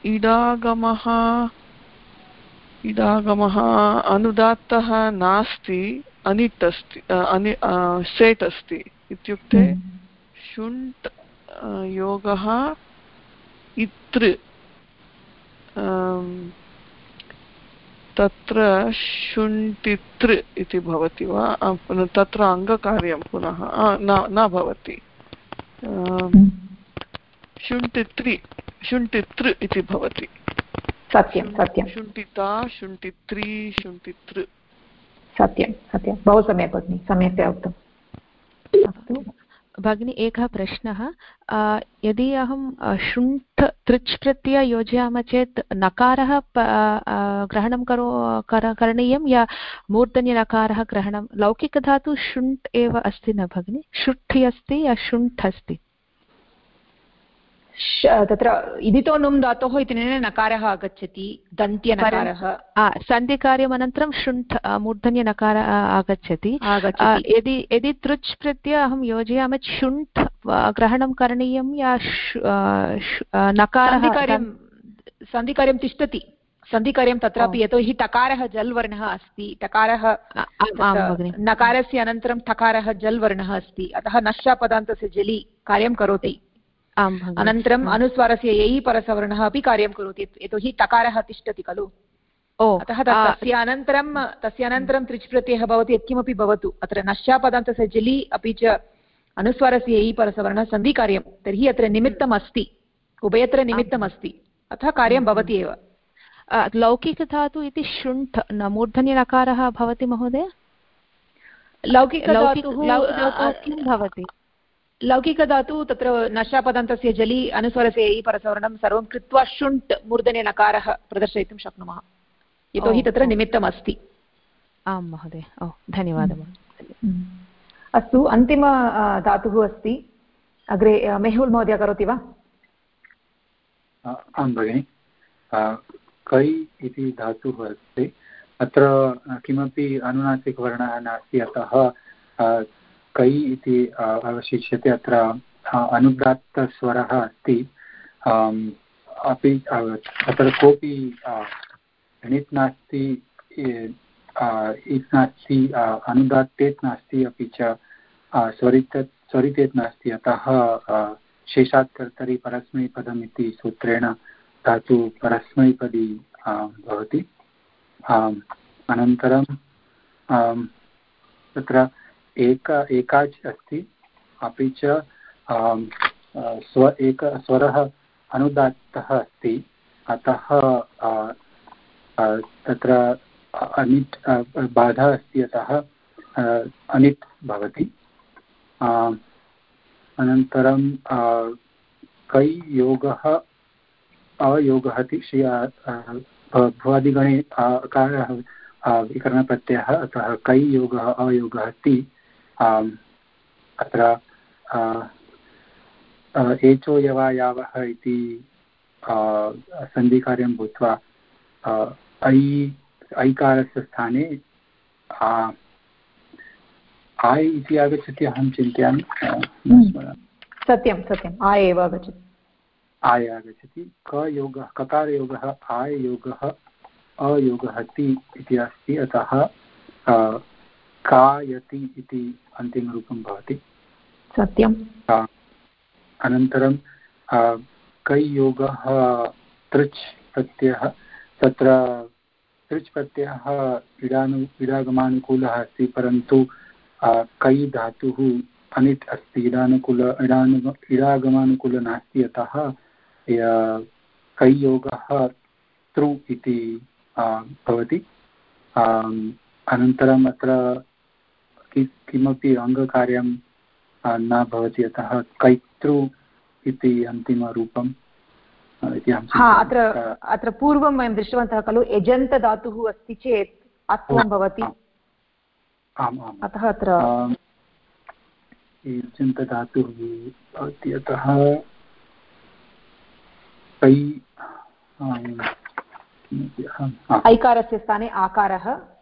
इडागमः अनुदात्तः नास्ति अनिट् अस्ति सेट् अस्ति इत्युक्ते शुण्ट् योगः इत्र तत्र शुण्टितृ इति भवति वा तत्र अङ्गकार्यं पुनः न भवति शुण्टितृ इति भवति सत्यं सत्यं शुण्टिता शुण्टित्री शुण्टितृ सत्यं सत्यं बहु सम्यक् भगिनि सम्यक्तया उक्तम्। अस्तु भगिनी एकः प्रश्नः यदि अहं शुण्ठ तृच् प्रत्यय योजयामः चेत् नकारः ग्रहणं करणीयं या मूर्धन्यनकारः ग्रहणं लौकिकधातु शुण्ठ एव अस्ति न भगिनि शुट्ठि अस्ति या शुण्ठ अस्ति तत्र इदितो नुम् धातोः इत्यनेन नकारः आगच्छति दन्त्यनकारः सन्धिकार्यम् अनन्तरं शुण्ठ मूर्धन्यनकारः आगच्छति यदि तृच् प्रत्यय अहं योजयामि शुण्ठ ग्रहणं करणीयं या नकारः सन्धिकार्यं तिष्ठति सन्धिकार्यं तत्रापि यतोहि टकारः जल् वर्णः अस्ति टकारः नकारस्य अनन्तरं ठकारः जल् वर्णः अस्ति अतः नश्चापदान्तस्य जलि कार्यं करोति अनन्तरम् अनुस्वारस्य यै परसवर्णः अपि कार्यं करोति यतोहि टकारः तिष्ठति खलु अतः तस्य अनन्तरं तृच् प्रत्ययः भवति यत्किमपि भवतु अत्र नश्चापदान्तस्य जलि अपि च अनुस्वारस्य यै परसवर्णः सन्धिकार्यं तर्हि अत्र निमित्तम् अस्ति उभयत्र निमित्तम् अस्ति अतः कार्यं भवति एव लौकिकधातु इति शुण्ठ मूर्धन्यनकारः भवति महोदय लौकिकधातुः किं भवति लौकिकधातु तत्र नश्चापदान्तस्य जलि अनुस्वरस्य यै परसवर्णं सर्वं कृत्वा शुण्ठ मूर्धने नकारः प्रदर्शयितुं शक्नुमः यतोहि तत्र निमित्तम् अस्ति। आं महोदय धन्यवादः। अस्तु अन्तिम धातुः अस्ति अग्रे मेहुल् महोदय करोति वा? आं भगिनि कै इति धातुः अस्ति अत्र किमपि अनुनासिकवर्णः नास्ति अतः कै इति अवशिष्यते अत्र अनुदात्तस्वरः अस्ति अपि अत्र कोऽपि णित् नास्ति इत् नास्ति अनुदात्तेत् नास्ति अपि च स्वरितेत् नास्ति अतः शेषात् कर्तरि परस्मैपदम् इति सूत्रेण धातु परस्मैपदी भवति। अनन्तरं तत्र एकाच् अस्ति अपि च स्वरः अनुदात्तः अस्ति अतः तत्र अनिट् बाधा अस्ति अतः अनिट् भवति। अनन्तरं कै योगः अयोगः इति भुवादिगणे अकारः विकरणप्रत्ययः अतः कै योगः अयोगः इति अत्र एचो यवा यावः इति सन्धिकार्यं भूत्वा ऐकारस्य स्थाने आय् इति आगच्छति अहं चिन्तयामि सत्यं सत्यम् आय् एव आगच्छति आय् आगच्छति कयोगः ककारयोगः आय् योगः अयोगः इति अस्ति अतः कायति इति अन्तिमरूपं भवति। सत्यम् अनन्तरं कै योगः तृच् प्रत्ययः तत्र तृच् प्रत्ययः इडागमानुकूलः अस्ति परन्तु कै धातुः अनिट् अस्ति इडागमानुकूलः नास्ति अतः कै योगः तृ इति भवति। अनन्तरम् अत्र किमपि अङ्गकार्यं न भवति अतः कैतृ इति अन्तिमरूपम् इति अत्र पूर्वं वयं दृष्टवन्तः खलु एजन्तधातुः अस्ति चेत् अत्वं भवति अतः अत्र एजन्तधातुः भवति अतः कै ऐकारस्य स्थाने आकारः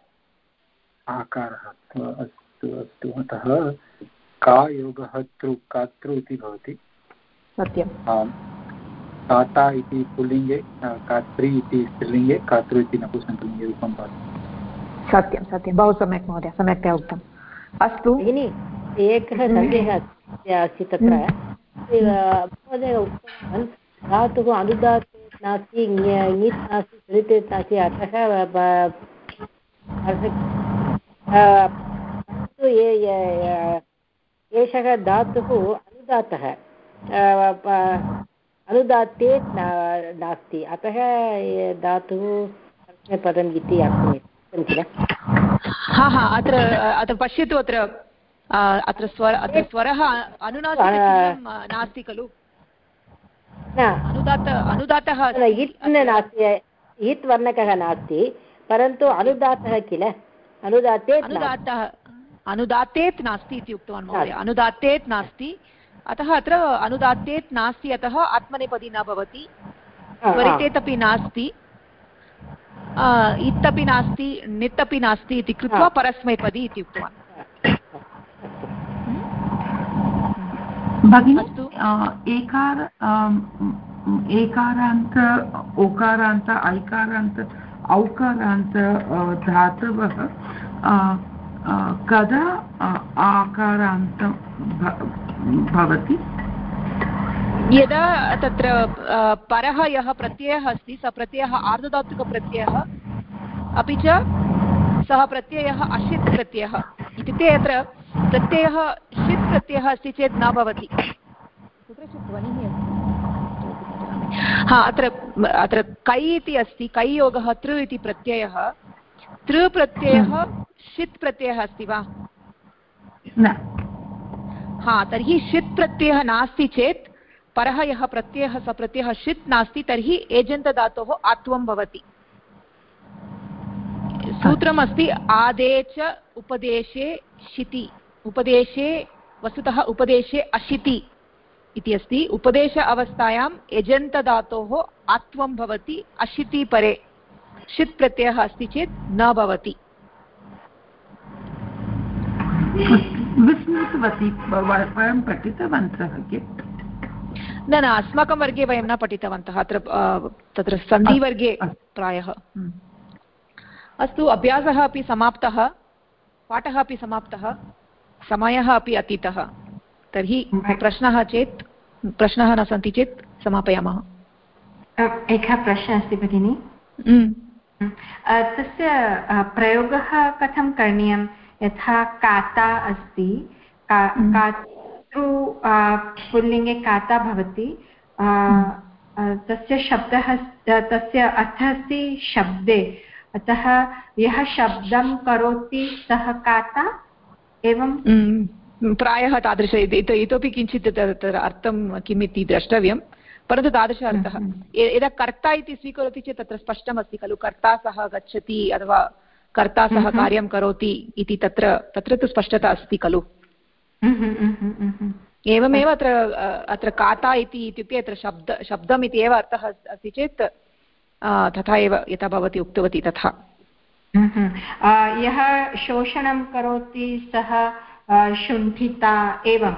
अस्तु अस्तु अतः का योगः तृ कातृ इति भवति। सत्यं काता इति पुल्लिङ्गे कात्री इति स्त्रीलिङ्गे कातृ इति नपुंसकलिङ्गे रूपं भवति। सत्यं सत्यं बहु सम्यक् महोदय सम्यक्तया उक्तम्। अस्तु भगिनि एकः सन्देहः अस्ति तत्र महोदय उक्तवान् धातुः अनुदात्ते नास्ति ङित् नास्ति स्वरितेत् नास्ति अतः एषः धातुः अनुदातः अनुदात्ते नास्ति अतः धातुः पदम् इति अर्थं किल हा हा अत्र पश्यतु अत्र स्वरः अनुनासिकचिह्नं नास्ति खलु अनुदातः इत् वर्णकः नास्ति परन्तु अनुदातः किल अनुदातेत् नास्ति इति उक्तवान् महोदय अनुदातेत् नास्ति अतः अत्र अनुदातेत् नास्ति अतः आत्मनेपदी न भवति स्वरितेत् अपि नास्ति इत् अपि नास्ति नित् अपि नास्ति इति कृत्वा परस्मैपदी इति उक्तवान् भगिनी एकारान्त ओकारान्त ऐकारान्त औकारान्त धातवः कदा आकारान्तं भवति यदा तत्र परः यः प्रत्ययः अस्ति सः प्रत्ययः आर्धधातुकप्रत्ययः अपि च सः प्रत्ययः अशित् प्रत्ययः इत्युक्ते अत्र प्रत्ययः षित् प्रत्ययः अस्ति चेत् न भवति कुत्रचित् ध्वनिः अस्ति हा अत्र कै इति अस्ति कै योगः तृ इति प्रत्ययः तृ प्रत्ययः षित् प्रत्ययः अस्ति वा हा तर्हि षित् प्रत्ययः नास्ति चेत् परः यः प्रत्ययः सः प्रत्ययः षित् नास्ति तर्हि एजन्तधातोः आत्वं भवति सूत्रमस्ति आदे च उपदेशे शिति उपदेशे वस्तुतः उपदेशे अशिति इति अस्ति उपदेश अवस्थायाम् एजन्तधातोः आत्वं भवति अशिति परे षित् प्रत्ययः अस्ति चेत् न भवति विस्मृतवती वयं पठितवन्तः न अस्माकं वर्गे वयं न पठितवन्तः अत्र तत्र सन्धिवर्गे प्रायः अस्तु अभ्यासः अपि समाप्तः पाठः अपि समाप्तः समयः अपि अतीतः तर्हि प्रश्नः न सन्ति चेत् समापयामः एकः प्रश्नः अस्ति भगिनि तस्य प्रयोगः कथं करणीयं यथा काता अस्ति पुल्लिङ्गे काता भवति तस्य शब्दः तस्य अर्थः अस्ति शब्दे अतः यः शब्दं करोति सः काता एवं प्रायः तादृश इतोपि किञ्चित् अर्थं किम् इति द्रष्टव्यं परन्तु तादृश अर्थः यदा कर्ता इति स्वीकरोति चेत् तत्र स्पष्टमस्ति खलु कर्ता सः गच्छति अथवा कर्ता सः कार्यं करोति इति तत्र तु स्पष्टता अस्ति खलु एवमेव अत्र काता इत्युक्ते अत्र शब्दम् इति एव अर्थः अस्ति चेत् तथा एव यथा भवती उक्तवती तथा यः शोषणं करोति सः शुण्ठिता एवं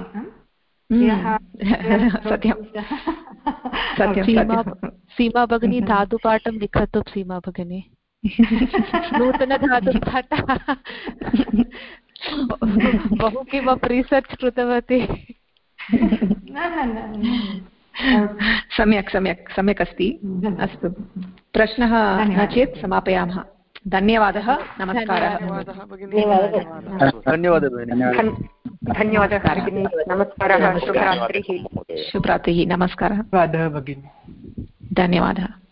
सीमा भगिनी धातुपाठं लिखतु सीमा भगिनी नूतनधातुपाठ बहु किमपि रिसर्च् कृतवती सम्यक् अस्ति अस्तु प्रश्नः न चेत् समापयामः धन्यवादः नमस्कारः धन्यवादः भगिनी नमस्कारः शुभरात्रिः नमस्कारः धन्यवादः